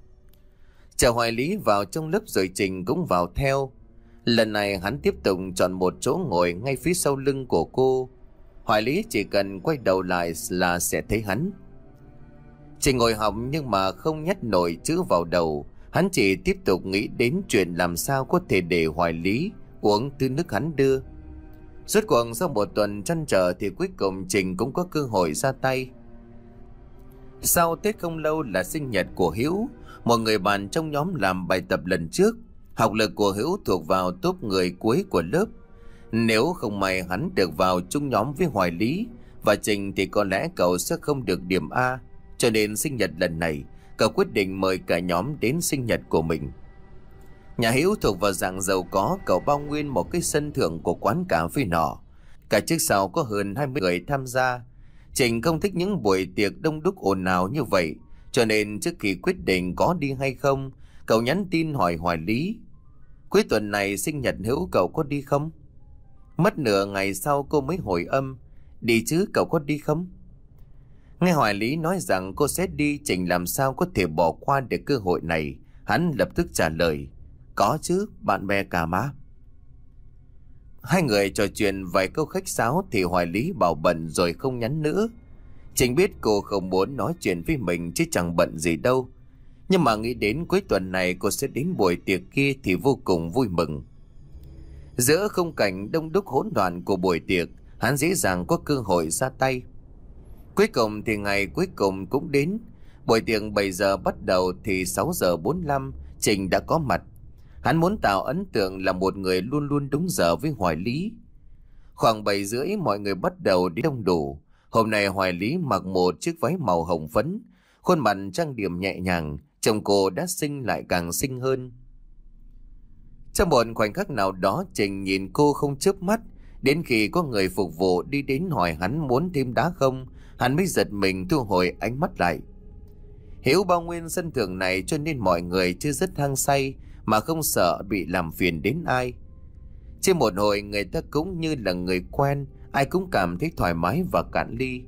Chờ Hoài Lý vào trong lớp rồi Trình cũng vào theo. Lần này hắn tiếp tục chọn một chỗ ngồi ngay phía sau lưng của cô. Hoài Lý chỉ cần quay đầu lại là sẽ thấy hắn. Trình ngồi học nhưng mà không nhét nổi chữ vào đầu. Hắn chỉ tiếp tục nghĩ đến chuyện làm sao có thể để Hoài Lý uống thứ nước hắn đưa. Rốt cuộc sau một tuần trăn trở thì cuối cùng Trình cũng có cơ hội ra tay. Sau Tết không lâu là sinh nhật của Hiếu, một người bạn trong nhóm làm bài tập lần trước. Học lực của Hiếu thuộc vào top người cuối của lớp. Nếu không may hắn được vào chung nhóm với Hoài Lý và Trình thì có lẽ cậu sẽ không được điểm A. Cho nên sinh nhật lần này, cậu quyết định mời cả nhóm đến sinh nhật của mình. Nhà Hiếu thuộc vào dạng giàu có, cậu bao nguyên một cái sân thượng của quán cà phê nọ. Cả chiếc sau có hơn hai mươi người tham gia. Trình không thích những buổi tiệc đông đúc ồn ào như vậy, cho nên trước khi quyết định có đi hay không, cậu nhắn tin hỏi Hoài Lý. Cuối tuần này sinh nhật Hiếu cậu có đi không? Mất nửa ngày sau cô mới hồi âm. Đi chứ, cậu có đi không? Nghe Hoài Lý nói rằng cô sẽ đi, Trình làm sao có thể bỏ qua được cơ hội này. Hắn lập tức trả lời. Có chứ, bạn bè cả má. Hai người trò chuyện vài câu khách sáo thì Hoài Lý bảo bận rồi không nhắn nữa. Trình biết cô không muốn nói chuyện với mình chứ chẳng bận gì đâu. Nhưng mà nghĩ đến cuối tuần này cô sẽ đến buổi tiệc kia thì vô cùng vui mừng. Giữa khung cảnh đông đúc hỗn loạn của buổi tiệc, hắn dễ dàng có cơ hội ra tay. Cuối cùng thì ngày cuối cùng cũng đến. Buổi tiệc bảy giờ bắt đầu thì sáu giờ bốn mươi lăm Trình đã có mặt. Hắn muốn tạo ấn tượng là một người luôn luôn đúng giờ với Hoài Lý. Khoảng bảy rưỡi mọi người bắt đầu đến đông đủ. Hôm nay Hoài Lý mặc một chiếc váy màu hồng phấn, khuôn mặt trang điểm nhẹ nhàng, trông cô đã xinh lại càng xinh hơn. Trong một khoảnh khắc nào đó Trình nhìn cô không chớp mắt, đến khi có người phục vụ đi đến hỏi hắn muốn thêm đá không, hắn mới giật mình thu hồi ánh mắt lại. Hiểu bao nguyên sân thượng này cho nên mọi người chưa rất hăng say mà không sợ bị làm phiền đến ai. Trên một hồi người ta cũng như là người quen, ai cũng cảm thấy thoải mái và cạn ly.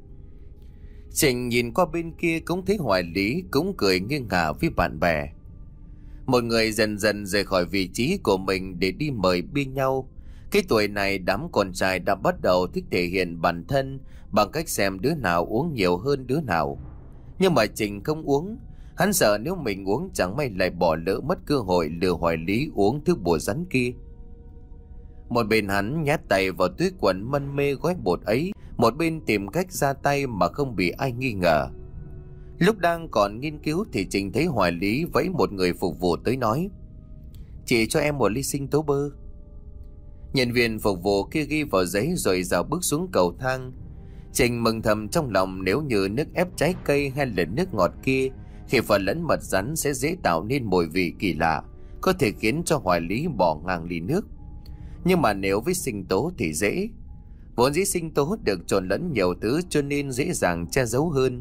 Trình nhìn qua bên kia cũng thấy Hoài Lý cũng cười nghiêng ngả với bạn bè. Một người dần dần rời khỏi vị trí của mình để đi mời bia nhau. Cái tuổi này đám con trai đã bắt đầu thích thể hiện bản thân bằng cách xem đứa nào uống nhiều hơn đứa nào. Nhưng mà Trình không uống. Hắn sợ nếu mình uống chẳng may lại bỏ lỡ mất cơ hội lừa Hoài Lý uống thứ bùa rắn kia. Một bên hắn nhét tay vào túi quần mân mê gói bột ấy, một bên tìm cách ra tay mà không bị ai nghi ngờ. Lúc đang còn nghiên cứu thì Trình thấy Hoài Lý vẫy một người phục vụ tới nói: "Chị cho em một ly sinh tố bơ." Nhân viên phục vụ kia ghi vào giấy rồi dào bước xuống cầu thang. Trình mừng thầm trong lòng, nếu như nước ép trái cây hay là nước ngọt kia khi pha lẫn mật rắn sẽ dễ tạo nên mùi vị kỳ lạ, có thể khiến cho Hoài Lý bỏ ngang ly nước. Nhưng mà nếu với sinh tố thì dễ. Vốn dĩ sinh tố được trộn lẫn nhiều thứ cho nên dễ dàng che giấu hơn.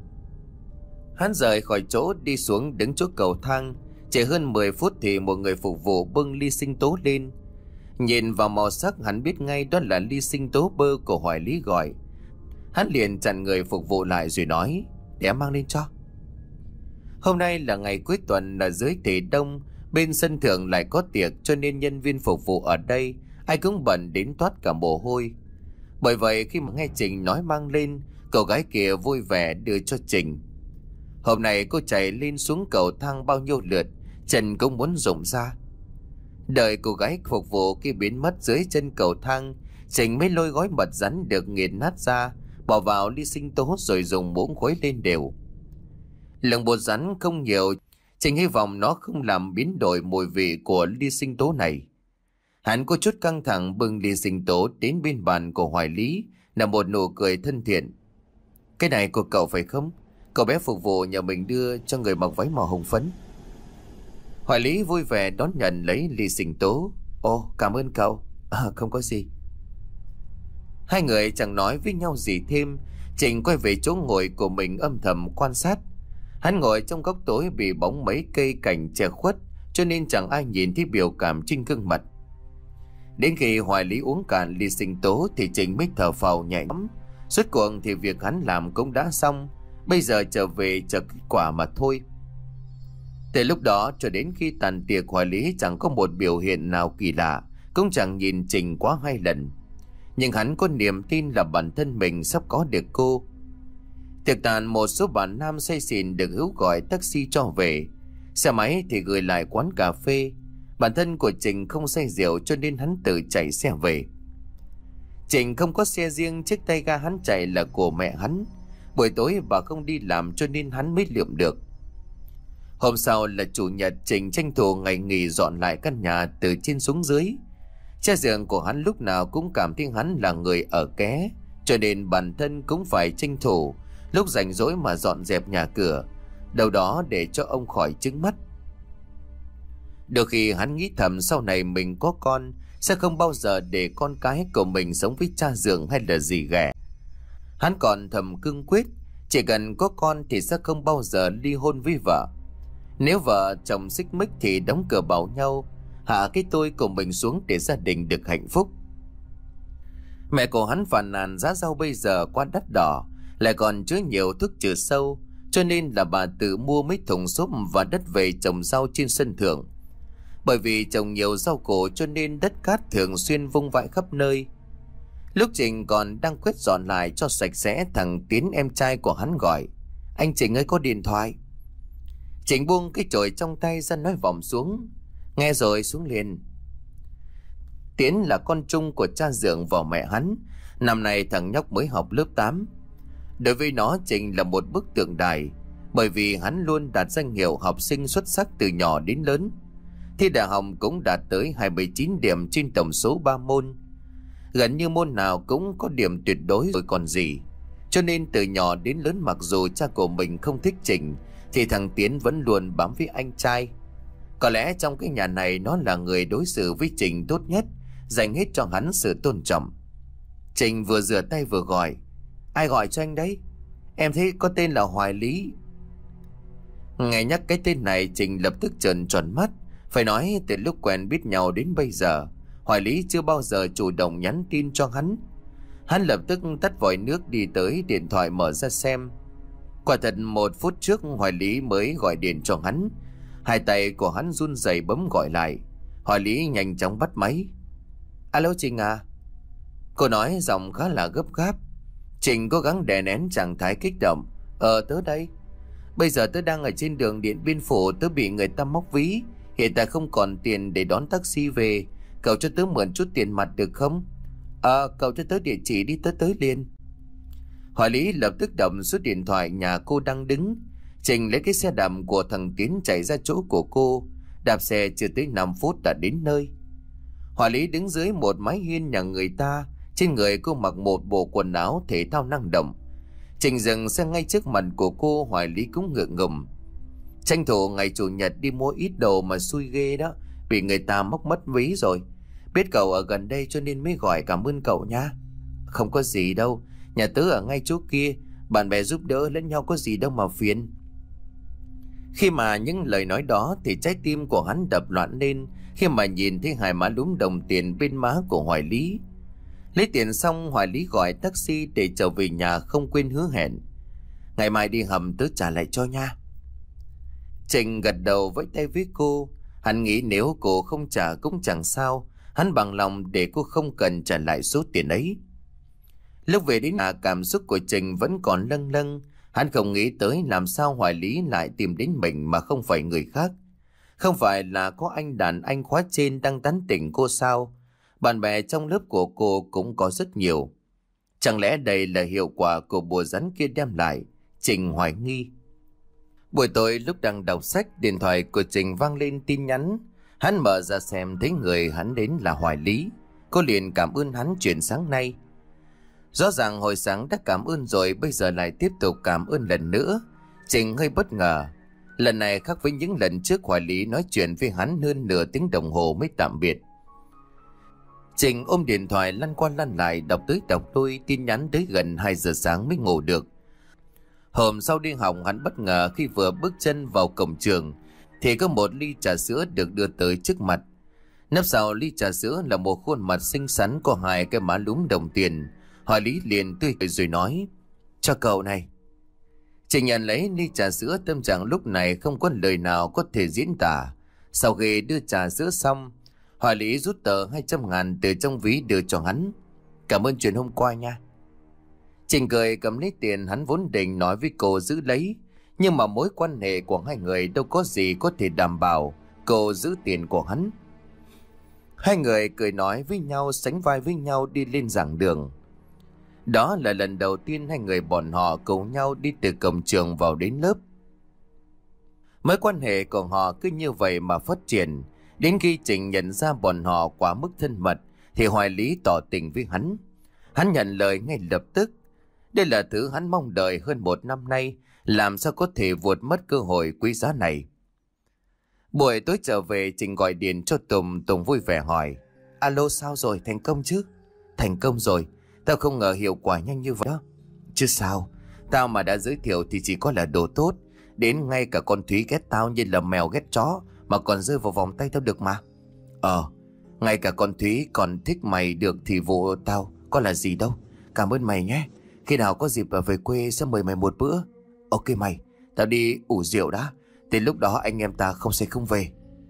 Hắn rời khỏi chỗ đi xuống đứng chỗ cầu thang. Chỉ hơn mười phút thì một người phục vụ bưng ly sinh tố lên. Nhìn vào màu sắc hắn biết ngay đó là ly sinh tố bơ của Hoài Lý gọi. Hắn liền chặn người phục vụ lại rồi nói: "Để em mang lên cho." Hôm nay là ngày cuối tuần ở dưới Thị Đông, Bên sân thượng lại có tiệc cho nên nhân viên phục vụ ở đây ai cũng bận đến toát cả mồ hôi. Bởi vậy khi mà nghe Trình nói mang lên, cậu gái kia vui vẻ đưa cho Trình. Hôm nay cô chạy lên xuống cầu thang bao nhiêu lượt, chân cũng muốn rụng ra. Đợi cô gái phục vụ kia biến mất dưới chân cầu thang, Trình mới lôi gói mật rắn được nghiền nát ra, bỏ vào ly sinh tố rồi dùng muỗng khuấy lên đều. Lượng bột rắn không nhiều, Trình hy vọng nó không làm biến đổi mùi vị của ly sinh tố này. Hắn có chút căng thẳng bưng ly sinh tố đến bên bàn của Hoài Lý, là một nụ cười thân thiện. Cái này của cậu phải không? Cậu bé phục vụ nhờ mình đưa cho người mặc váy màu hồng phấn. Hoài Lý vui vẻ đón nhận lấy ly sinh tố. Ồ, cảm ơn cậu. À, không có gì. Hai người chẳng nói với nhau gì thêm. Trình quay về chỗ ngồi của mình âm thầm quan sát. Hắn ngồi trong góc tối bị bóng mấy cây cảnh che khuất, cho nên chẳng ai nhìn thấy biểu cảm trên gương mặt. Đến khi Hoài Lý uống cạn ly sinh tố thì Trình mới thở phào nhẹ nhõm. Suốt cuộc thì việc hắn làm cũng đã xong, bây giờ trở về chờ kết quả mà thôi. Từ lúc đó cho đến khi tàn tiệc, Hoài Lý chẳng có một biểu hiện nào kỳ lạ, cũng chẳng nhìn Trình quá hai lần. Nhưng hắn có niềm tin là bản thân mình sắp có được cô. Tiệc tàn, một số bạn nam say xỉn được Hữu gọi taxi cho về. Xe máy thì gửi lại quán cà phê. Bản thân của Trình không say rượu cho nên hắn tự chạy xe về. Trình không có xe riêng, chiếc tay ga hắn chạy là của mẹ hắn. Buổi tối bà không đi làm cho nên hắn mới lượm được. Hôm sau là chủ nhật, Trình tranh thủ ngày nghỉ dọn lại căn nhà từ trên xuống dưới. Cha giường của hắn lúc nào cũng cảm thấy hắn là người ở ké, cho nên bản thân cũng phải tranh thủ lúc rảnh rỗi mà dọn dẹp nhà cửa, đâu đó để cho ông khỏi chứng mắt. Đôi khi hắn nghĩ thầm sau này mình có con sẽ không bao giờ để con cái của mình sống với cha giường hay là dì ghẻ. Hắn còn thầm cương quyết, chỉ cần có con thì sẽ không bao giờ ly hôn với vợ. Nếu vợ chồng xích mích thì đóng cửa bảo nhau, hạ cái tôi của mình xuống để gia đình được hạnh phúc. Mẹ của hắn phàn nàn giá rau bây giờ quá đắt đỏ, lại còn chứa nhiều thuốc trừ sâu, cho nên là bà tự mua mấy thùng xốp và đất về trồng rau trên sân thượng. Bởi vì trồng nhiều rau củ cho nên đất cát thường xuyên vung vãi khắp nơi. Lúc Trình còn đang quét dọn lại cho sạch sẽ, thằng Tiến em trai của hắn gọi: Anh Trình ơi, có điện thoại. Trình buông cái chổi trong tay ra nói vọng xuống: Nghe rồi, xuống liền. Tiến là con trung của cha dượng và mẹ hắn. Năm nay thằng nhóc mới học lớp tám. Đối với nó, Trình là một bức tượng đài, bởi vì hắn luôn đạt danh hiệu học sinh xuất sắc từ nhỏ đến lớn. Thi đại học cũng đạt tới hai mươi chín điểm trên tổng số ba môn. Gần như môn nào cũng có điểm tuyệt đối rồi còn gì. Cho nên từ nhỏ đến lớn, mặc dù cha của mình không thích Trình thì thằng Tiến vẫn luôn bám với anh trai. Có lẽ trong cái nhà này nó là người đối xử với Trình tốt nhất, dành hết cho hắn sự tôn trọng. Trình vừa rửa tay vừa gọi: Ai gọi cho anh đấy? Em thấy có tên là Hoài Lý. Nghe nhắc cái tên này, Trình lập tức trợn tròn mắt. Phải nói từ lúc quen biết nhau đến bây giờ, Hoài Lý chưa bao giờ chủ động nhắn tin cho hắn. Hắn lập tức tắt vòi nước đi tới điện thoại mở ra xem. Quả thật một phút trước Hoài Lý mới gọi điện cho hắn. Hai tay của hắn run rẩy bấm gọi lại. Hoài Lý nhanh chóng bắt máy: Alo Trình à? Cô nói giọng khá là gấp gáp. Trình cố gắng đè nén trạng thái kích động: Ờ tớ đây. Bây giờ tớ đang ở trên đường Điện Biên Phủ, tớ bị người ta móc ví. Hiện tại không còn tiền để đón taxi về. Cậu cho tớ mượn chút tiền mặt được không? Ờ, à, cậu cho tớ địa chỉ đi, tớ tới liền. Hoài Lý lập tức đập số điện thoại nhà cô đang đứng. Trình lấy cái xe đạp của thằng Tiến chạy ra chỗ của cô. Đạp xe chưa tới năm phút đã đến nơi. Hoài Lý đứng dưới một mái hiên nhà người ta. Trên người cô mặc một bộ quần áo thể thao năng động. Trình dừng xe ngay trước mặt của cô. Hoài Lý cũng ngượng ngùng. Tranh thủ ngày chủ nhật đi mua ít đồ mà xui ghê đó, bị người ta móc mất ví rồi. Biết cậu ở gần đây cho nên mới gọi, cảm ơn cậu nha. Không có gì đâu, nhà tớ ở ngay chỗ kia, bạn bè giúp đỡ lẫn nhau có gì đâu mà phiền. Khi mà những lời nói đó thì trái tim của hắn đập loạn lên khi mà nhìn thấy hai má lúm đồng tiền bên má của Hoài Lý. Lấy tiền xong, Hoài Lý gọi taxi để trở về nhà, không quên hứa hẹn: Ngày mai đi hầm tớ trả lại cho nha. Trình gật đầu vẫy tay với cô. Hắn nghĩ nếu cô không trả cũng chẳng sao, hắn bằng lòng để cô không cần trả lại số tiền ấy. Lúc về đến nhà, cảm xúc của Trình vẫn còn lâng lâng. Hắn không nghĩ tới làm sao Hoài Lý lại tìm đến mình mà không phải người khác. Không phải là có anh đàn anh khóa trên đang tán tỉnh cô sao? Bạn bè trong lớp của cô cũng có rất nhiều. Chẳng lẽ đây là hiệu quả của bùa rắn kia đem lại? Trình hoài nghi. Buổi tối lúc đang đọc sách, điện thoại của Trình vang lên tin nhắn. Hắn mở ra xem thấy người hắn đến là Hoài Lý. Cô liền cảm ơn hắn chuyện sáng nay. Rõ ràng hồi sáng đã cảm ơn rồi, bây giờ lại tiếp tục cảm ơn lần nữa. Trình hơi bất ngờ. Lần này khác với những lần trước, Hoài Lý nói chuyện với hắn hơn nửa tiếng đồng hồ mới tạm biệt. Trình ôm điện thoại lăn qua lăn lại, đọc tới đọc lui, tin nhắn tới gần hai giờ sáng mới ngủ được. Hôm sau đi học, hắn bất ngờ khi vừa bước chân vào cổng trường thì có một ly trà sữa được đưa tới trước mặt. Nắp sau ly trà sữa là một khuôn mặt xinh xắn có hai cái má lúm đồng tiền. Hoài Lý liền tươi cười rồi nói: "Cho cậu này." Trình nhận lấy ly trà sữa, tâm trạng lúc này không có lời nào có thể diễn tả. Sau khi đưa trà sữa xong, Hoài Lý rút tờ hai trăm ngàn từ trong ví đưa cho hắn. "Cảm ơn chuyện hôm qua nha." Trình cười cầm lấy tiền, hắn vốn định nói với cô giữ lấy, nhưng mà mối quan hệ của hai người đâu có gì có thể đảm bảo cô giữ tiền của hắn. Hai người cười nói với nhau, sánh vai với nhau đi lên giảng đường. Đó là lần đầu tiên hai người bọn họ cùng nhau đi từ cổng trường vào đến lớp. Mối quan hệ của họ cứ như vậy mà phát triển. Đến khi Trình nhận ra bọn họ quá mức thân mật thì Hoài Lý tỏ tình với hắn. Hắn nhận lời ngay lập tức. Đây là thứ hắn mong đợi hơn một năm nay, làm sao có thể vụt mất cơ hội quý giá này. Buổi tối trở về, Trình gọi điện cho Tùng. Tùng vui vẻ hỏi: "Alo, sao rồi, thành công chứ?" "Thành công rồi, tao không ngờ hiệu quả nhanh như vậy đó." "Chứ sao, tao mà đã giới thiệu thì chỉ có là đồ tốt. Đến ngay cả con Thúy ghét tao như là mèo ghét chó mà còn rơi vào vòng tay tao được mà." Ờ, ngay cả con Thúy còn thích mày được thì vụ tao có là gì đâu. Cảm ơn mày nhé. Khi nào có dịp về quê sẽ mời mày một bữa." "Ok mày, tao đi ủ rượu đã. Đến lúc đó anh em ta không say không về."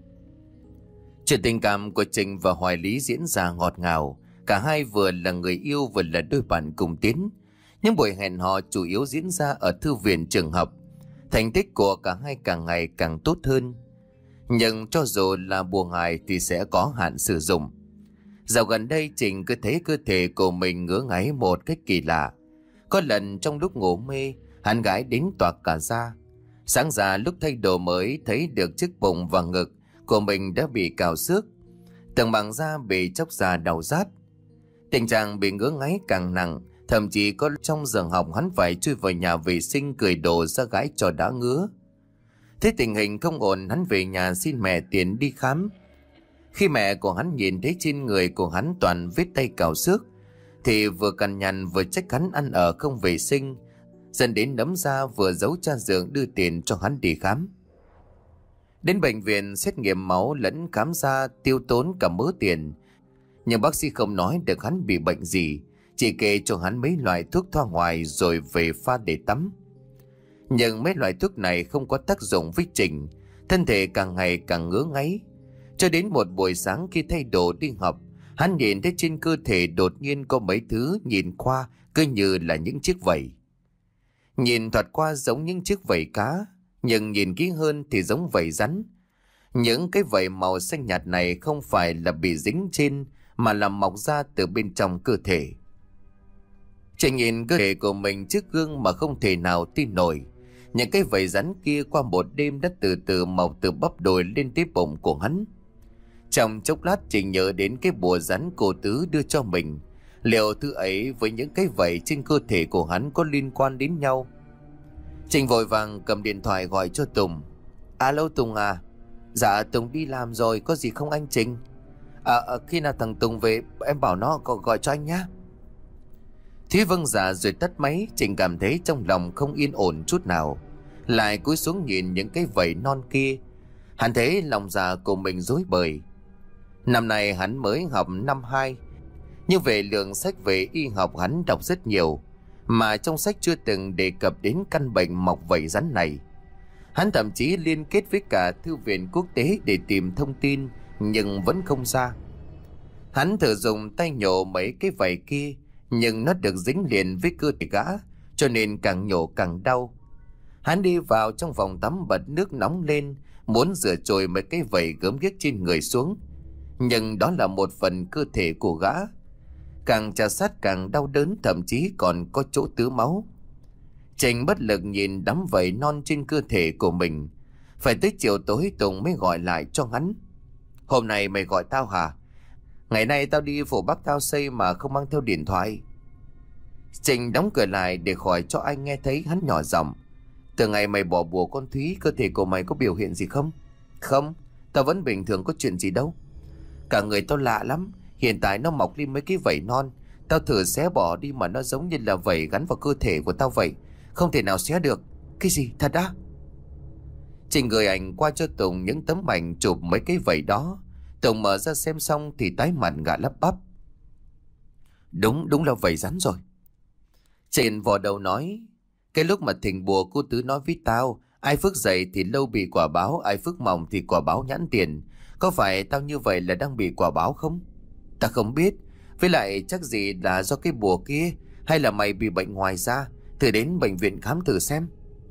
Chuyện tình cảm của Trình và Hoài Lý diễn ra ngọt ngào. Cả hai vừa là người yêu vừa là đôi bạn cùng tiến. Những buổi hẹn hò chủ yếu diễn ra ở thư viện trường học. Thành tích của cả hai càng ngày càng tốt hơn. Nhưng cho dù là bùa ngải thì sẽ có hạn sử dụng. Dạo gần đây Trình cứ thấy cơ thể của mình ngứa ngáy một cách kỳ lạ. Có lần trong lúc ngủ mê, hắn gái đến toạc cả da. Sáng ra lúc thay đồ mới thấy được chiếc bụng và ngực của mình đã bị cào xước. Từng mảng da bị chóc ra đau rát. Tình trạng bị ngứa ngáy càng nặng, thậm chí có trong giờ học hắn phải chui vào nhà vệ sinh cởi đồ ra gãi cho đã ngứa. Thế tình hình không ổn, hắn về nhà xin mẹ tiền đi khám. Khi mẹ của hắn nhìn thấy trên người của hắn toàn vết tay cào xước thì vừa cằn nhằn vừa trách hắn ăn ở không vệ sinh, dần đến nấm ra vừa giấu cha dượng đưa tiền cho hắn đi khám. Đến bệnh viện xét nghiệm máu lẫn khám da tiêu tốn cả mớ tiền, nhưng bác sĩ không nói được hắn bị bệnh gì, chỉ kê cho hắn mấy loại thuốc thoa ngoài rồi về pha để tắm. Nhưng mấy loại thuốc này không có tác dụng với Trình, thân thể càng ngày càng ngứa ngáy. Cho đến một buổi sáng khi thay đồ đi học, hắn nhìn thấy trên cơ thể đột nhiên có mấy thứ nhìn qua cứ như là những chiếc vảy. Nhìn thoạt qua giống những chiếc vảy cá, nhưng nhìn kỹ hơn thì giống vảy rắn. Những cái vảy màu xanh nhạt này không phải là bị dính trên mà là mọc ra từ bên trong cơ thể. Trình nhìn cơ thể của mình trước gương mà không thể nào tin nổi. Những cái vảy rắn kia qua một đêm đã từ từ mọc từ bắp đùi lên tới bụng của hắn. Trong chốc lát Trình nhớ đến cái bùa rắn cô Tứ đưa cho mình. Liệu thứ ấy với những cái vảy trên cơ thể của hắn có liên quan đến nhau? Trình vội vàng cầm điện thoại gọi cho Tùng. "Alo Tùng à?" "Dạ Tùng đi làm rồi, có gì không anh Trình?" À, à khi nào thằng Tùng về em bảo nó gọi cho anh nhá." Thúy vâng dạ rồi tắt máy. Trình cảm thấy trong lòng không yên ổn chút nào, lại cúi xuống nhìn những cái vảy non kia. Hắn thấy lòng dạ của mình rối bời. Năm nay hắn mới học năm hai, nhưng về lượng sách về y học hắn đọc rất nhiều, mà trong sách chưa từng đề cập đến căn bệnh mọc vảy rắn này. Hắn thậm chí liên kết với cả thư viện quốc tế để tìm thông tin, nhưng vẫn không ra. Hắn thử dùng tay nhổ mấy cái vảy kia, nhưng nó được dính liền với cơ thể gã, cho nên càng nhổ càng đau. Hắn đi vào trong phòng tắm bật nước nóng lên, muốn rửa trôi mấy cái vảy gớm ghiếc trên người xuống, nhưng đó là một phần cơ thể của gã. Càng chà sát càng đau đớn, thậm chí còn có chỗ tứ máu. Trình bất lực nhìn đám vảy non trên cơ thể của mình. Phải tới chiều tối Tùng mới gọi lại cho hắn. Hôm nay mày gọi tao hả? Ngày nay tao đi phủ Bắc tao xây mà không mang theo điện thoại. Trình đóng cửa lại để khỏi cho anh nghe thấy, hắn nhỏ giọng. Từ ngày mày bỏ bùa con Thúy, cơ thể của mày có biểu hiện gì không? Không, tao vẫn bình thường, có chuyện gì đâu. Cả người tao lạ lắm, hiện tại nó mọc lên mấy cái vảy non. Tao thử xé bỏ đi mà nó giống như là vảy gắn vào cơ thể của tao vậy, không thể nào xé được. Cái gì, thật á? Trình gửi ảnh qua cho Tùng những tấm ảnh chụp mấy cái vảy đó. Tùng mở ra xem xong thì tái mặt gã lắp bắp. Đúng, đúng là vảy rắn rồi. Trình vò đầu nói, cái lúc mà thỉnh bùa cô Tứ nói với tao, ai phước dậy thì lâu bị quả báo, ai phước mỏng thì quả báo nhãn tiền. Có phải tao như vậy là đang bị quả báo không? Ta không biết. Với lại chắc gì là do cái bùa kia, hay là mày bị bệnh ngoài da, thử đến bệnh viện khám thử xem.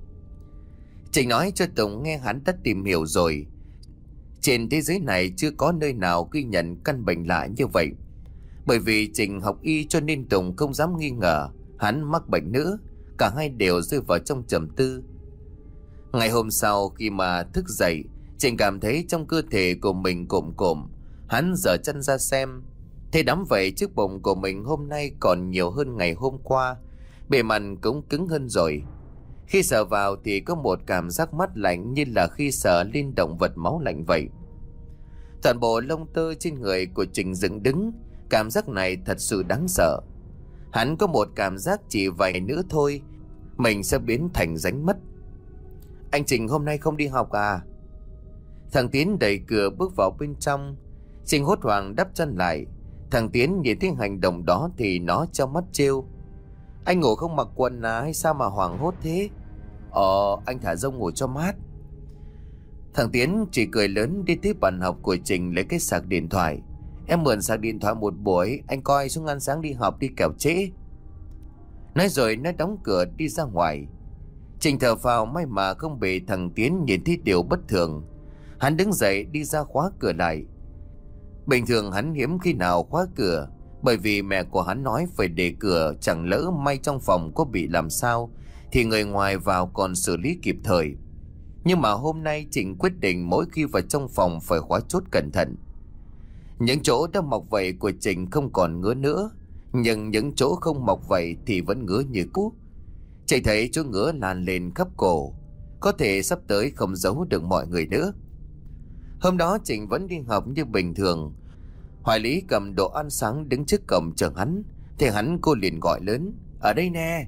Trình nói cho Tùng nghe hắn đã tìm hiểu rồi. Trên thế giới này chưa có nơi nào ghi nhận căn bệnh lạ như vậy. Bởi vì Trình học y cho nên Tùng không dám nghi ngờ hắn mắc bệnh nữa. Cả hai đều rơi vào trong trầm tư. Ngày hôm sau khi mà thức dậy, Trình cảm thấy trong cơ thể của mình cộm cộm. Hắn giở chân ra xem, thấy đám vảy trước bụng của mình hôm nay còn nhiều hơn ngày hôm qua. Bề mặt cũng cứng hơn rồi. Khi sờ vào thì có một cảm giác mát lạnh, như là khi sờ lên động vật máu lạnh vậy. Toàn bộ lông tơ trên người của Trình dựng đứng. Cảm giác này thật sự đáng sợ. Hắn có một cảm giác chỉ vài nữa thôi mình sẽ biến thành ránh mất. Anh Trình hôm nay không đi học à? Thằng Tiến đẩy cửa bước vào bên trong. Trình hốt hoảng đắp chân lại. Thằng Tiến nhìn thấy hành động đó thì nó trong mắt trêu. Anh ngủ không mặc quần à hay sao mà hoảng hốt thế? Ờ, anh thả rông ngủ cho mát. Thằng Tiến chỉ cười lớn đi tới bàn học của Trình lấy cái sạc điện thoại. Em mượn sạc điện thoại một buổi, anh coi xuống ăn sáng đi học đi kẻo trễ. Nói rồi nó đóng cửa đi ra ngoài. Trình thở phào, may mà không bị thằng Tiến nhìn thấy điều bất thường. Hắn đứng dậy đi ra khóa cửa lại. Bình thường hắn hiếm khi nào khóa cửa, bởi vì mẹ của hắn nói phải để cửa, chẳng lỡ may trong phòng có bị làm sao thì người ngoài vào còn xử lý kịp thời. Nhưng mà hôm nay Trình quyết định mỗi khi vào trong phòng phải khóa chốt cẩn thận. Những chỗ đã mọc vảy của Trình không còn ngứa nữa, nhưng những chỗ không mọc vảy thì vẫn ngứa như cũ. Trình thấy chỗ ngứa lan lên khắp cổ, có thể sắp tới không giấu được mọi người nữa. Hôm đó Trình vẫn đi học như bình thường. Hoài Lý cầm đồ ăn sáng đứng trước cổng chờ hắn, thì hắn cô liền gọi lớn, ở đây nè.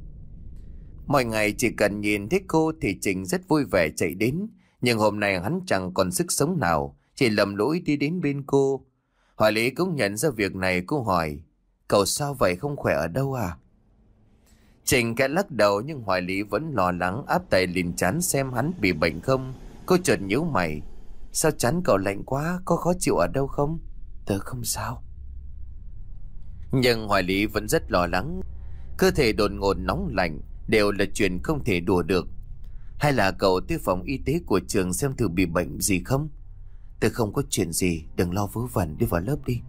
Mọi ngày chỉ cần nhìn thấy cô thì Trình rất vui vẻ chạy đến, nhưng hôm nay hắn chẳng còn sức sống nào, chỉ lầm lũi đi đến bên cô. Hoài Lý cũng nhận ra việc này, cô hỏi, cậu sao vậy, không khỏe ở đâu à? Trình khẽ lắc đầu, nhưng Hoài Lý vẫn lo lắng áp tay lên trán xem hắn bị bệnh không. Cô chợt nhíu mày, sao trán cậu lạnh quá, có khó chịu ở đâu không? Tớ không sao. Nhưng Hoài Lý vẫn rất lo lắng. Cơ thể đột ngột nóng lạnh đều là chuyện không thể đùa được. Hay là cậu tới phòng y tế của trường xem thử bị bệnh gì không? Tớ không có chuyện gì, đừng lo vớ vẩn, đi vào lớp đi.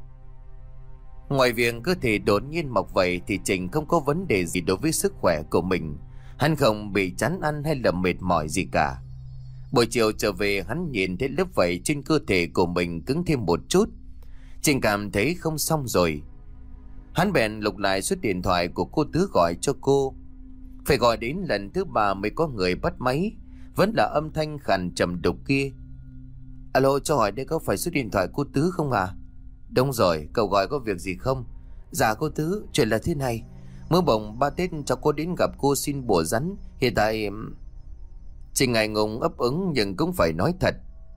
Ngoài việc cơ thể đột nhiên mọc vậy thì Trình không có vấn đề gì đối với sức khỏe của mình. Hắn không bị chán ăn hay là mệt mỏi gì cả. Buổi chiều trở về, hắn nhìn thấy lớp vảy trên cơ thể của mình cứng thêm một chút. Trình cảm thấy không xong rồi. Hắn bèn lục lại số điện thoại của cô Tứ gọi cho cô. Phải gọi đến lần thứ ba mới có người bắt máy, vẫn là âm thanh khàn trầm đục kia. Alo, cho hỏi đây có phải số điện thoại cô Tứ không à? Đúng rồi, cậu gọi có việc gì không? Dạ cô Tứ, chuyện là thế này. Mưa bồng ba Tết cho cô đến gặp cô xin bùa rắn. Hiện tại... Trình ngại ngùng ấp úng nhưng cũng phải nói thật.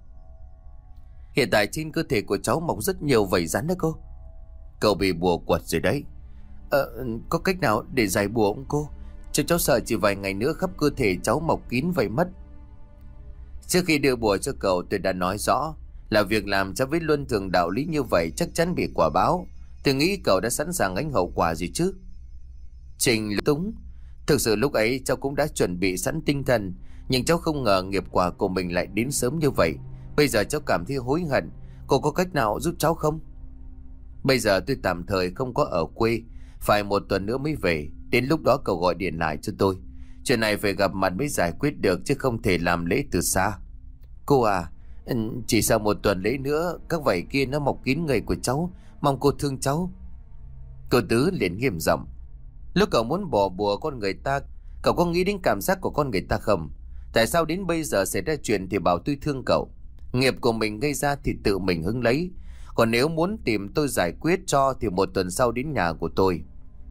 Hiện tại trên cơ thể của cháu mọc rất nhiều vảy rắn đó cô. Cậu bị bùa quật rồi đấy. Ờ, có cách nào để giải bùa không cô? Cho cháu sợ chỉ vài ngày nữa khắp cơ thể cháu mọc kín vảy mất. Trước khi đưa bùa cho cậu tôi đã nói rõ là việc làm cho với luân thường đạo lý như vậy chắc chắn bị quả báo. Tôi nghĩ cậu đã sẵn sàng gánh hậu quả gì chứ. Trình túng. Thực sự lúc ấy cháu cũng đã chuẩn bị sẵn tinh thần, nhưng cháu không ngờ nghiệp quả của mình lại đến sớm như vậy. Bây giờ cháu cảm thấy hối hận. Cô có cách nào giúp cháu không? Bây giờ tôi tạm thời không có ở quê, phải một tuần nữa mới về. Đến lúc đó cậu gọi điện lại cho tôi. Chuyện này phải gặp mặt mới giải quyết được, chứ không thể làm lễ từ xa. Cô à, chỉ sau một tuần lễ nữa các vảy kia nó mọc kín người của cháu. Mong cô thương cháu. Cô Tứ liền nghiêm giọng. Lúc cậu muốn bỏ bùa con người ta, cậu có nghĩ đến cảm giác của con người ta không? Tại sao đến bây giờ xảy ra chuyện thì bảo tôi thương cậu? Nghiệp của mình gây ra thì tự mình hứng lấy. Còn nếu muốn tìm tôi giải quyết cho thì một tuần sau đến nhà của tôi.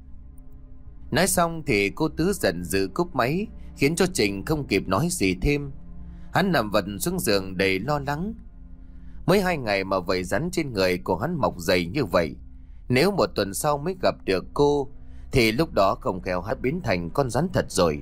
Nói xong thì cô Tứ giận dữ cúp máy, khiến cho Trình không kịp nói gì thêm. Hắn nằm vật xuống giường đầy lo lắng. Mới hai ngày mà vảy rắn trên người của hắn mọc dày như vậy. Nếu một tuần sau mới gặp được cô thì lúc đó không khéo hắn biến thành con rắn thật rồi.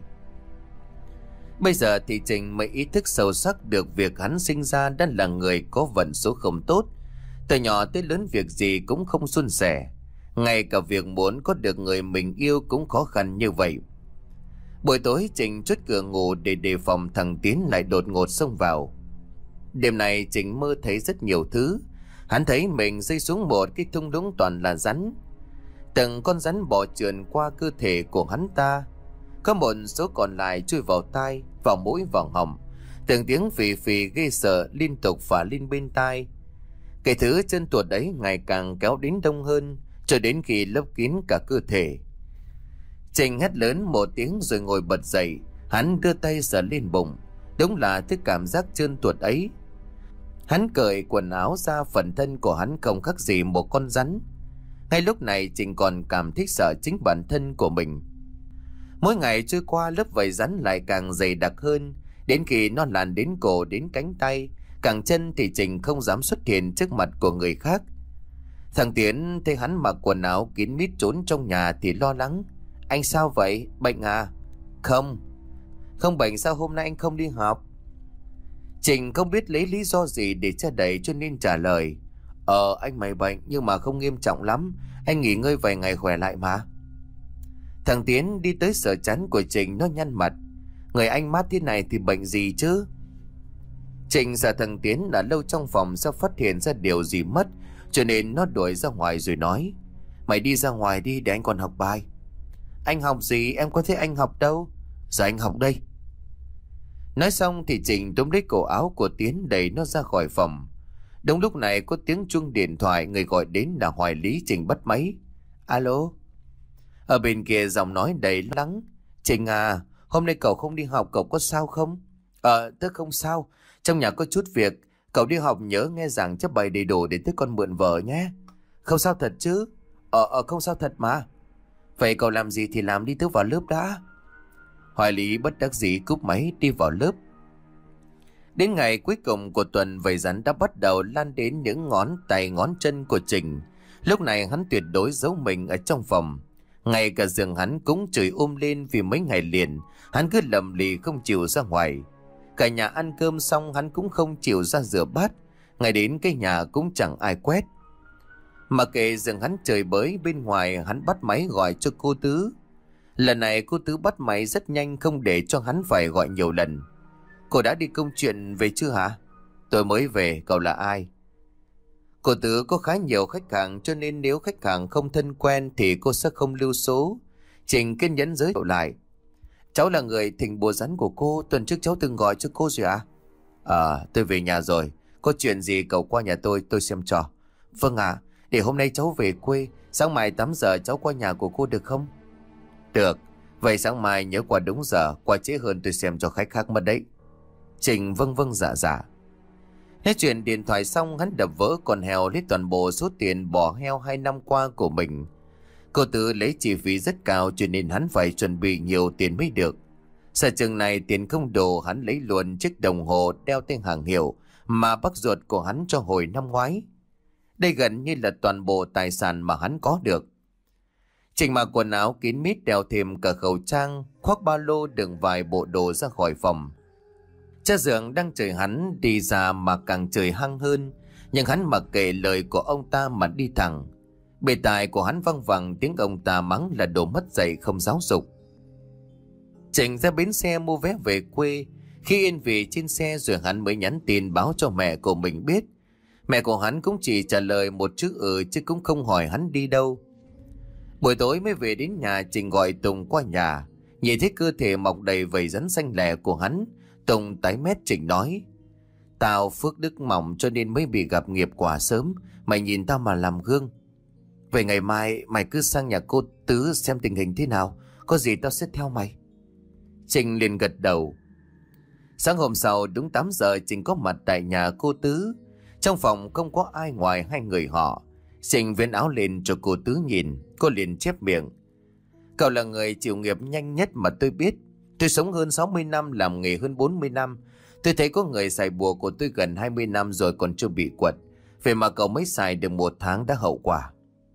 Bây giờ thì Trình mới ý thức sâu sắc được việc hắn sinh ra đã là người có vận số không tốt. Từ nhỏ tới lớn việc gì cũng không suôn sẻ. Ngay cả việc muốn có được người mình yêu cũng khó khăn như vậy. Buổi tối Trình chốt cửa ngủ để đề phòng thằng Tiến lại đột ngột xông vào. Đêm này Trình mơ thấy rất nhiều thứ. Hắn thấy mình rơi xuống một cái thung lũng toàn là rắn. Từng con rắn bò trườn qua cơ thể của hắn ta. Có một số còn lại chui vào tai, vào mũi, vào họng. Từng tiếng phì phì ghê sợ liên tục phả lên bên tai. Cái thứ chân tuột ấy ngày càng kéo đến đông hơn, cho đến khi lấp kín cả cơ thể. Trình hét lớn một tiếng rồi ngồi bật dậy. Hắn đưa tay sờ lên bụng. Đúng là thứ cảm giác trơn tuột ấy. Hắn cởi quần áo ra, phần thân của hắn không khác gì một con rắn. Ngay lúc này Trình còn cảm thấy sợ chính bản thân của mình. Mỗi ngày trôi qua lớp vảy rắn lại càng dày đặc hơn, đến khi nó lan đến cổ đến cánh tay, cẳng chân thì Trình không dám xuất hiện trước mặt của người khác. Thằng Tiến thấy hắn mặc quần áo kín mít trốn trong nhà thì lo lắng. Anh sao vậy? Bệnh à? Không. Không bệnh sao hôm nay anh không đi học? Trình không biết lấy lý do gì để che đậy cho nên trả lời. Ờ anh mày bệnh nhưng mà không nghiêm trọng lắm. Anh nghỉ ngơi vài ngày khỏe lại mà. Thằng Tiến đi tới sờ chán của Trình, nó nhăn mặt. Người anh mát thế này thì bệnh gì chứ? Trình sợ thằng Tiến đã lâu trong phòng sẽ phát hiện ra điều gì mất, cho nên nó đuổi ra ngoài rồi nói. Mày đi ra ngoài đi để anh còn học bài. Anh học gì? Em có thấy anh học đâu. Giờ anh học đây. Nói xong thì Trình túm lấy cổ áo của Tiến đẩy nó ra khỏi phòng. Đúng lúc này có tiếng chuông điện thoại, người gọi đến là Hoài Lý. Trình bắt máy. Alo. Ở bên kia giọng nói đầy lo lắng. Trình à, hôm nay cậu không đi học, cậu có sao không? Ờ, tớ không sao. Trong nhà có chút việc. Cậu đi học nhớ nghe giảng chấp bài đầy đủ để tớ con mượn vở nhé. Không sao thật chứ? Ờ, ờ không sao thật mà. Vậy cậu làm gì thì làm đi, tớ vào lớp đã. Hoài Lý bất đắc dĩ cúp máy đi vào lớp. Đến ngày cuối cùng của tuần, vảy rắn đã bắt đầu lan đến những ngón tay ngón chân của Trình. Lúc này hắn tuyệt đối giấu mình ở trong phòng. Ngay cả giường hắn cũng chửi um lên vì mấy ngày liền hắn cứ lầm lì không chịu ra ngoài. Cả nhà ăn cơm xong hắn cũng không chịu ra rửa bát. Ngày đến cái nhà cũng chẳng ai quét. Mà kệ giường hắn trời bới, bên ngoài hắn bắt máy gọi cho cô Tứ. Lần này cô Tứ bắt máy rất nhanh, không để cho hắn phải gọi nhiều lần. Cô đã đi công chuyện về chưa hả? Tôi mới về, cậu là ai? Cô Tứ có khá nhiều khách hàng, cho nên nếu khách hàng không thân quen thì cô sẽ không lưu số. Trình kiên nhẫn giới thiệu lại. Cháu là người thỉnh bùa rắn của cô, tuần trước cháu từng gọi cho cô rồi à? À, tôi về nhà rồi. Có chuyện gì cậu qua nhà tôi, tôi xem cho. Vâng ạ, à, để hôm nay cháu về quê, sáng mai tám giờ cháu qua nhà của cô được không? Được, vậy sáng mai nhớ qua đúng giờ, qua trễ hơn tôi xem cho khách khác mất đấy. Trình vâng vâng dạ dạ. Hết chuyện điện thoại xong, hắn đập vỡ con heo lấy toàn bộ số tiền bỏ heo hai năm qua của mình. Cô Tứ lấy chi phí rất cao cho nên hắn phải chuẩn bị nhiều tiền mới được. Sợ chừng này tiền không đủ, hắn lấy luôn chiếc đồng hồ đeo tên hàng hiệu mà bác ruột của hắn cho hồi năm ngoái. Đây gần như là toàn bộ tài sản mà hắn có được. Trình mặc quần áo kín mít, đeo thêm cả khẩu trang, khoác ba lô đựng vài bộ đồ ra khỏi phòng. Cha Dượng đang chửi hắn đi ra mà càng chửi hăng hơn, nhưng hắn mặc kệ lời của ông ta mà đi thẳng. Bề tai của hắn văng vẳng tiếng ông ta mắng là đồ mất dạy không giáo dục. Trịnh ra bến xe mua vé về quê. Khi yên vị trên xe rồi hắn mới nhắn tin báo cho mẹ của mình biết. Mẹ của hắn cũng chỉ trả lời một chữ ừ chứ cũng không hỏi hắn đi đâu. Buổi tối mới về đến nhà, Trịnh gọi Tùng qua nhà. Nhìn thấy cơ thể mọc đầy vảy rắn xanh lẻ của hắn, Tùng tái mét. Trịnh nói: "Tao phước đức mỏng cho nên mới bị gặp nghiệp quả sớm. Mày nhìn tao mà làm gương. Về ngày mai mày cứ sang nhà cô Tứ xem tình hình thế nào. Có gì tao sẽ theo mày." Trịnh liền gật đầu. Sáng hôm sau đúng tám giờ, Trịnh có mặt tại nhà cô Tứ. Trong phòng không có ai ngoài hai người họ. Trịnh vén áo lên cho cô Tứ nhìn. Cô liền chép miệng: "Cậu là người chịu nghiệp nhanh nhất mà tôi biết. Tôi sống hơn sáu mươi năm, làm nghề hơn bốn mươi năm. Tôi thấy có người xài bùa của tôi gần hai mươi năm rồi còn chưa bị quật. Vậy mà cậu mới xài được một tháng đã hậu quả."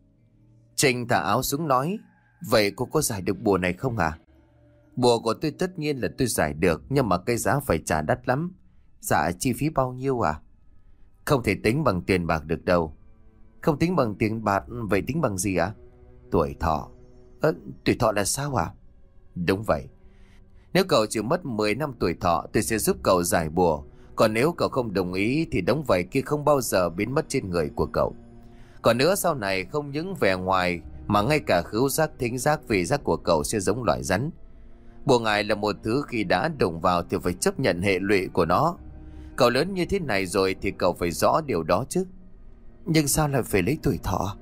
Trịnh thả áo xuống nói: "Vậy cô có giải được bùa này không à?" "Bùa của tôi tất nhiên là tôi giải được, nhưng mà cái giá phải trả đắt lắm." "Dạ, chi phí bao nhiêu à?" "Không thể tính bằng tiền bạc được đâu." "Không tính bằng tiền bạc, vậy tính bằng gì ạ?" À? "Tuổi thọ." Ơ, tuổi thọ là sao à?" "Đúng vậy. Nếu cậu chịu mất mười năm tuổi thọ, tôi sẽ giúp cậu giải bùa. Còn nếu cậu không đồng ý thì đống vảy kia không bao giờ biến mất trên người của cậu. Còn nữa, sau này không những vẻ ngoài mà ngay cả khứu giác, thính giác, vị giác của cậu sẽ giống loại rắn. Bùa ngải là một thứ khi đã đụng vào thì phải chấp nhận hệ lụy của nó. Cậu lớn như thế này rồi thì cậu phải rõ điều đó chứ." "Nhưng sao lại phải lấy tuổi thọ?"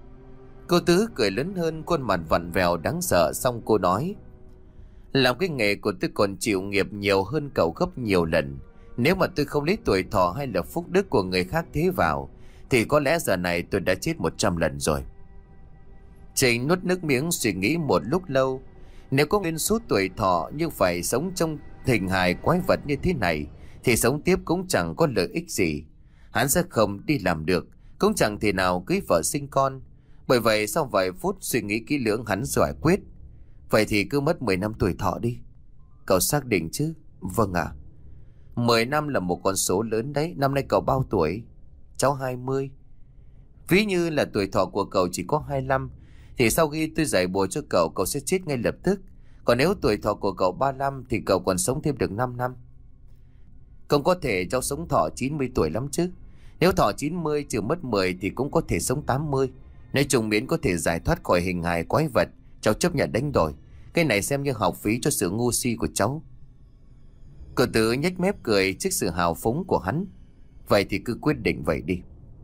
Cô Tứ cười lớn hơn, khuôn mặt vặn vẹo đáng sợ. Xong cô nói: "Làm cái nghề của tôi còn chịu nghiệp nhiều hơn cậu gấp nhiều lần. Nếu mà tôi không lấy tuổi thọ hay là phúc đức của người khác thế vào thì có lẽ giờ này tôi đã chết một trăm lần rồi." Trịnh nuốt nước miếng suy nghĩ một lúc lâu. Nếu có nguyên số tuổi thọ nhưng phải sống trong hình hài quái vật như thế này thì sống tiếp cũng chẳng có lợi ích gì. Hắn sẽ không đi làm được, cũng chẳng thể nào cưới vợ sinh con. Bởi vậy sau vài phút suy nghĩ kỹ lưỡng, hắn giải quyết: "Vậy thì cứ mất mười năm tuổi thọ đi." "Cậu xác định chứ?" "Vâng ạ." À. mười năm là một con số lớn đấy. Năm nay cậu bao tuổi?" "Cháu hai mươi." "Ví như là tuổi thọ của cậu chỉ có hai mươi lăm thì sau khi tôi giải bùa cho cậu, cậu sẽ chết ngay lập tức. Còn nếu tuổi thọ của cậu ba mươi lăm thì cậu còn sống thêm được năm năm. Không có thể cháu sống thọ chín mươi tuổi lắm chứ. Nếu thọ chín mươi trừ mất mười thì cũng có thể sống tám mươi. Nói chung miễn có thể giải thoát khỏi hình hài quái vật, cháu chấp nhận đánh đổi. Cái này xem như học phí cho sự ngu si của cháu." Cô Tứ nhếch mép cười trước sự hào phóng của hắn. "Vậy thì cứ quyết định vậy đi."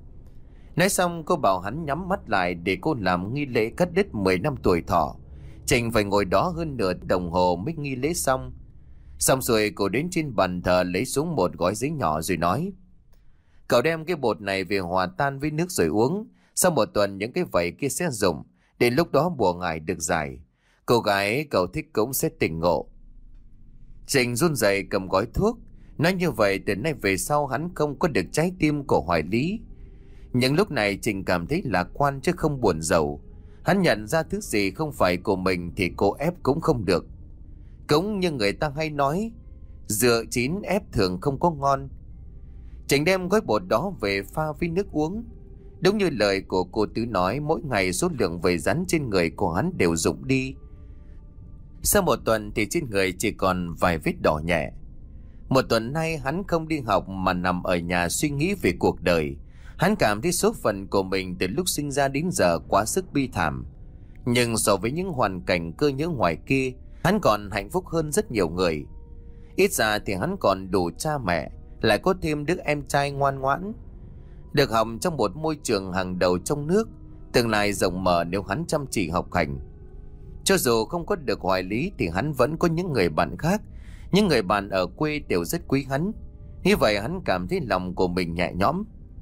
Nói xong cô bảo hắn nhắm mắt lại để cô làm nghi lễ cắt đứt mười năm tuổi thọ. Trịnh phải ngồi đó hơn nửa đồng hồ mới nghi lễ xong. Xong rồi cô đến trên bàn thờ lấy xuống một gói giấy nhỏ rồi nói: "Cậu đem cái bột này về hòa tan với nước rồi uống. Sau một tuần những cái vảy kia sẽ rụng. Đến lúc đó bùa ngải được giải. Cô gái cậu thích cũng sẽ tỉnh ngộ." Trịnh run rẩy cầm gói thuốc. Nói như vậy từ nay về sau hắn không có được trái tim của Hoài Lý. Nhưng lúc này Trịnh cảm thấy lạc quan chứ không buồn rầu. Hắn nhận ra thứ gì không phải của mình thì cô ép cũng không được. Cũng như người ta hay nói, dựa chín ép thường không có ngon. Trịnh đem gói bột đó về pha với nước uống. Đúng như lời của cô Tứ nói, mỗi ngày số lượng vảy rắn trên người của hắn đều rụng đi. Sau một tuần thì trên người chỉ còn vài vết đỏ nhẹ. Một tuần nay hắn không đi học mà nằm ở nhà suy nghĩ về cuộc đời. Hắn cảm thấy số phận của mình từ lúc sinh ra đến giờ quá sức bi thảm. Nhưng so với những hoàn cảnh cơ nhỡ ngoài kia, hắn còn hạnh phúc hơn rất nhiều người. Ít ra thì hắn còn đủ cha mẹ, lại có thêm đứa em trai ngoan ngoãn. Được học trong một môi trường hàng đầu trong nước, tương lai rộng mở nếu hắn chăm chỉ học hành. Cho dù không có được Hoài Lý thì hắn vẫn có những người bạn khác. Những người bạn ở quê đều rất quý hắn. Như vậy hắn cảm thấy lòng của mình nhẹ nhõm.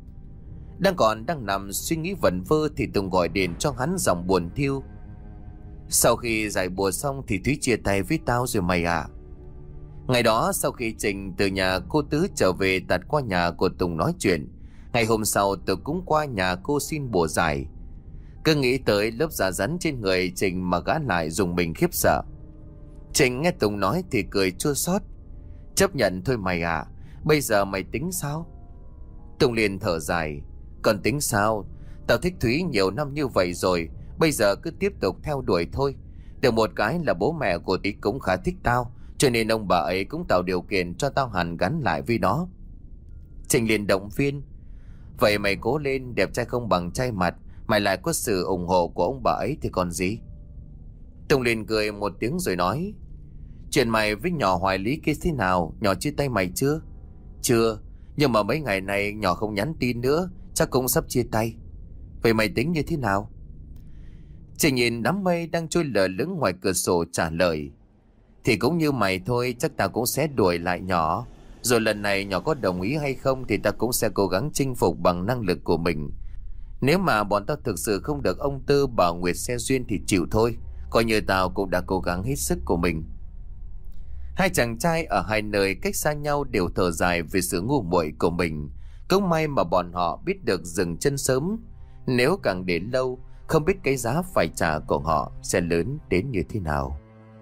Đang còn đang nằm suy nghĩ vẩn vơ thì Tùng gọi điện cho hắn giọng buồn thiu: "Sau khi giải bùa xong thì Thúy chia tay với tao rồi mày à." Ngày đó sau khi Trịnh từ nhà cô Tứ trở về tạt qua nhà của Tùng nói chuyện. Ngày hôm sau tôi cũng qua nhà cô xin bùa giải. Cứ nghĩ tới lớp da rắn trên người Trịnh mà gã lại dùng mình khiếp sợ. Trịnh nghe Tùng nói thì cười chua xót. Chấp nhận thôi mày à. Bây giờ mày tính sao? Tùng liền thở dài. Còn tính sao? Tao thích Thúy nhiều năm như vậy rồi, bây giờ cứ tiếp tục theo đuổi thôi. Được một cái là bố mẹ của Thúy cũng khá thích tao, cho nên ông bà ấy cũng tạo điều kiện cho tao hàn gắn lại với nó. Trình liền động viên. Vậy mày cố lên, đẹp trai không bằng trai mặt, mày lại có sự ủng hộ của ông bà ấy thì còn gì. Tùng liền cười một tiếng rồi nói. Chuyện mày với nhỏ Hoài Lý kia thế nào? Nhỏ chia tay mày chưa? Chưa, nhưng mà mấy ngày này nhỏ không nhắn tin nữa, chắc cũng sắp chia tay. Vậy mày tính như thế nào? Trình nhìn đám mây đang trôi lờ lững ngoài cửa sổ trả lời. Thì cũng như mày thôi, chắc tao cũng sẽ đuổi lại nhỏ. Rồi lần này nhỏ có đồng ý hay không thì tao cũng sẽ cố gắng chinh phục bằng năng lực của mình. Nếu mà bọn tao thực sự không được ông Tư bà Nguyệt xe duyên thì chịu thôi. Coi như tao cũng đã cố gắng hết sức của mình. Hai chàng trai ở hai nơi cách xa nhau đều thở dài về sự ngu muội của mình. Cũng may mà bọn họ biết được dừng chân sớm. Nếu càng để lâu, không biết cái giá phải trả của họ sẽ lớn đến như thế nào.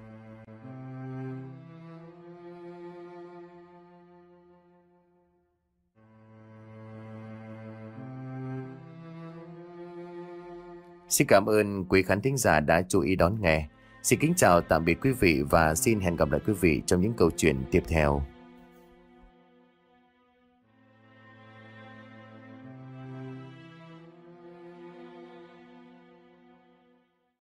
Xin cảm ơn quý khán thính giả đã chú ý đón nghe. Xin kính chào tạm biệt quý vị và xin hẹn gặp lại quý vị trong những câu chuyện tiếp theo.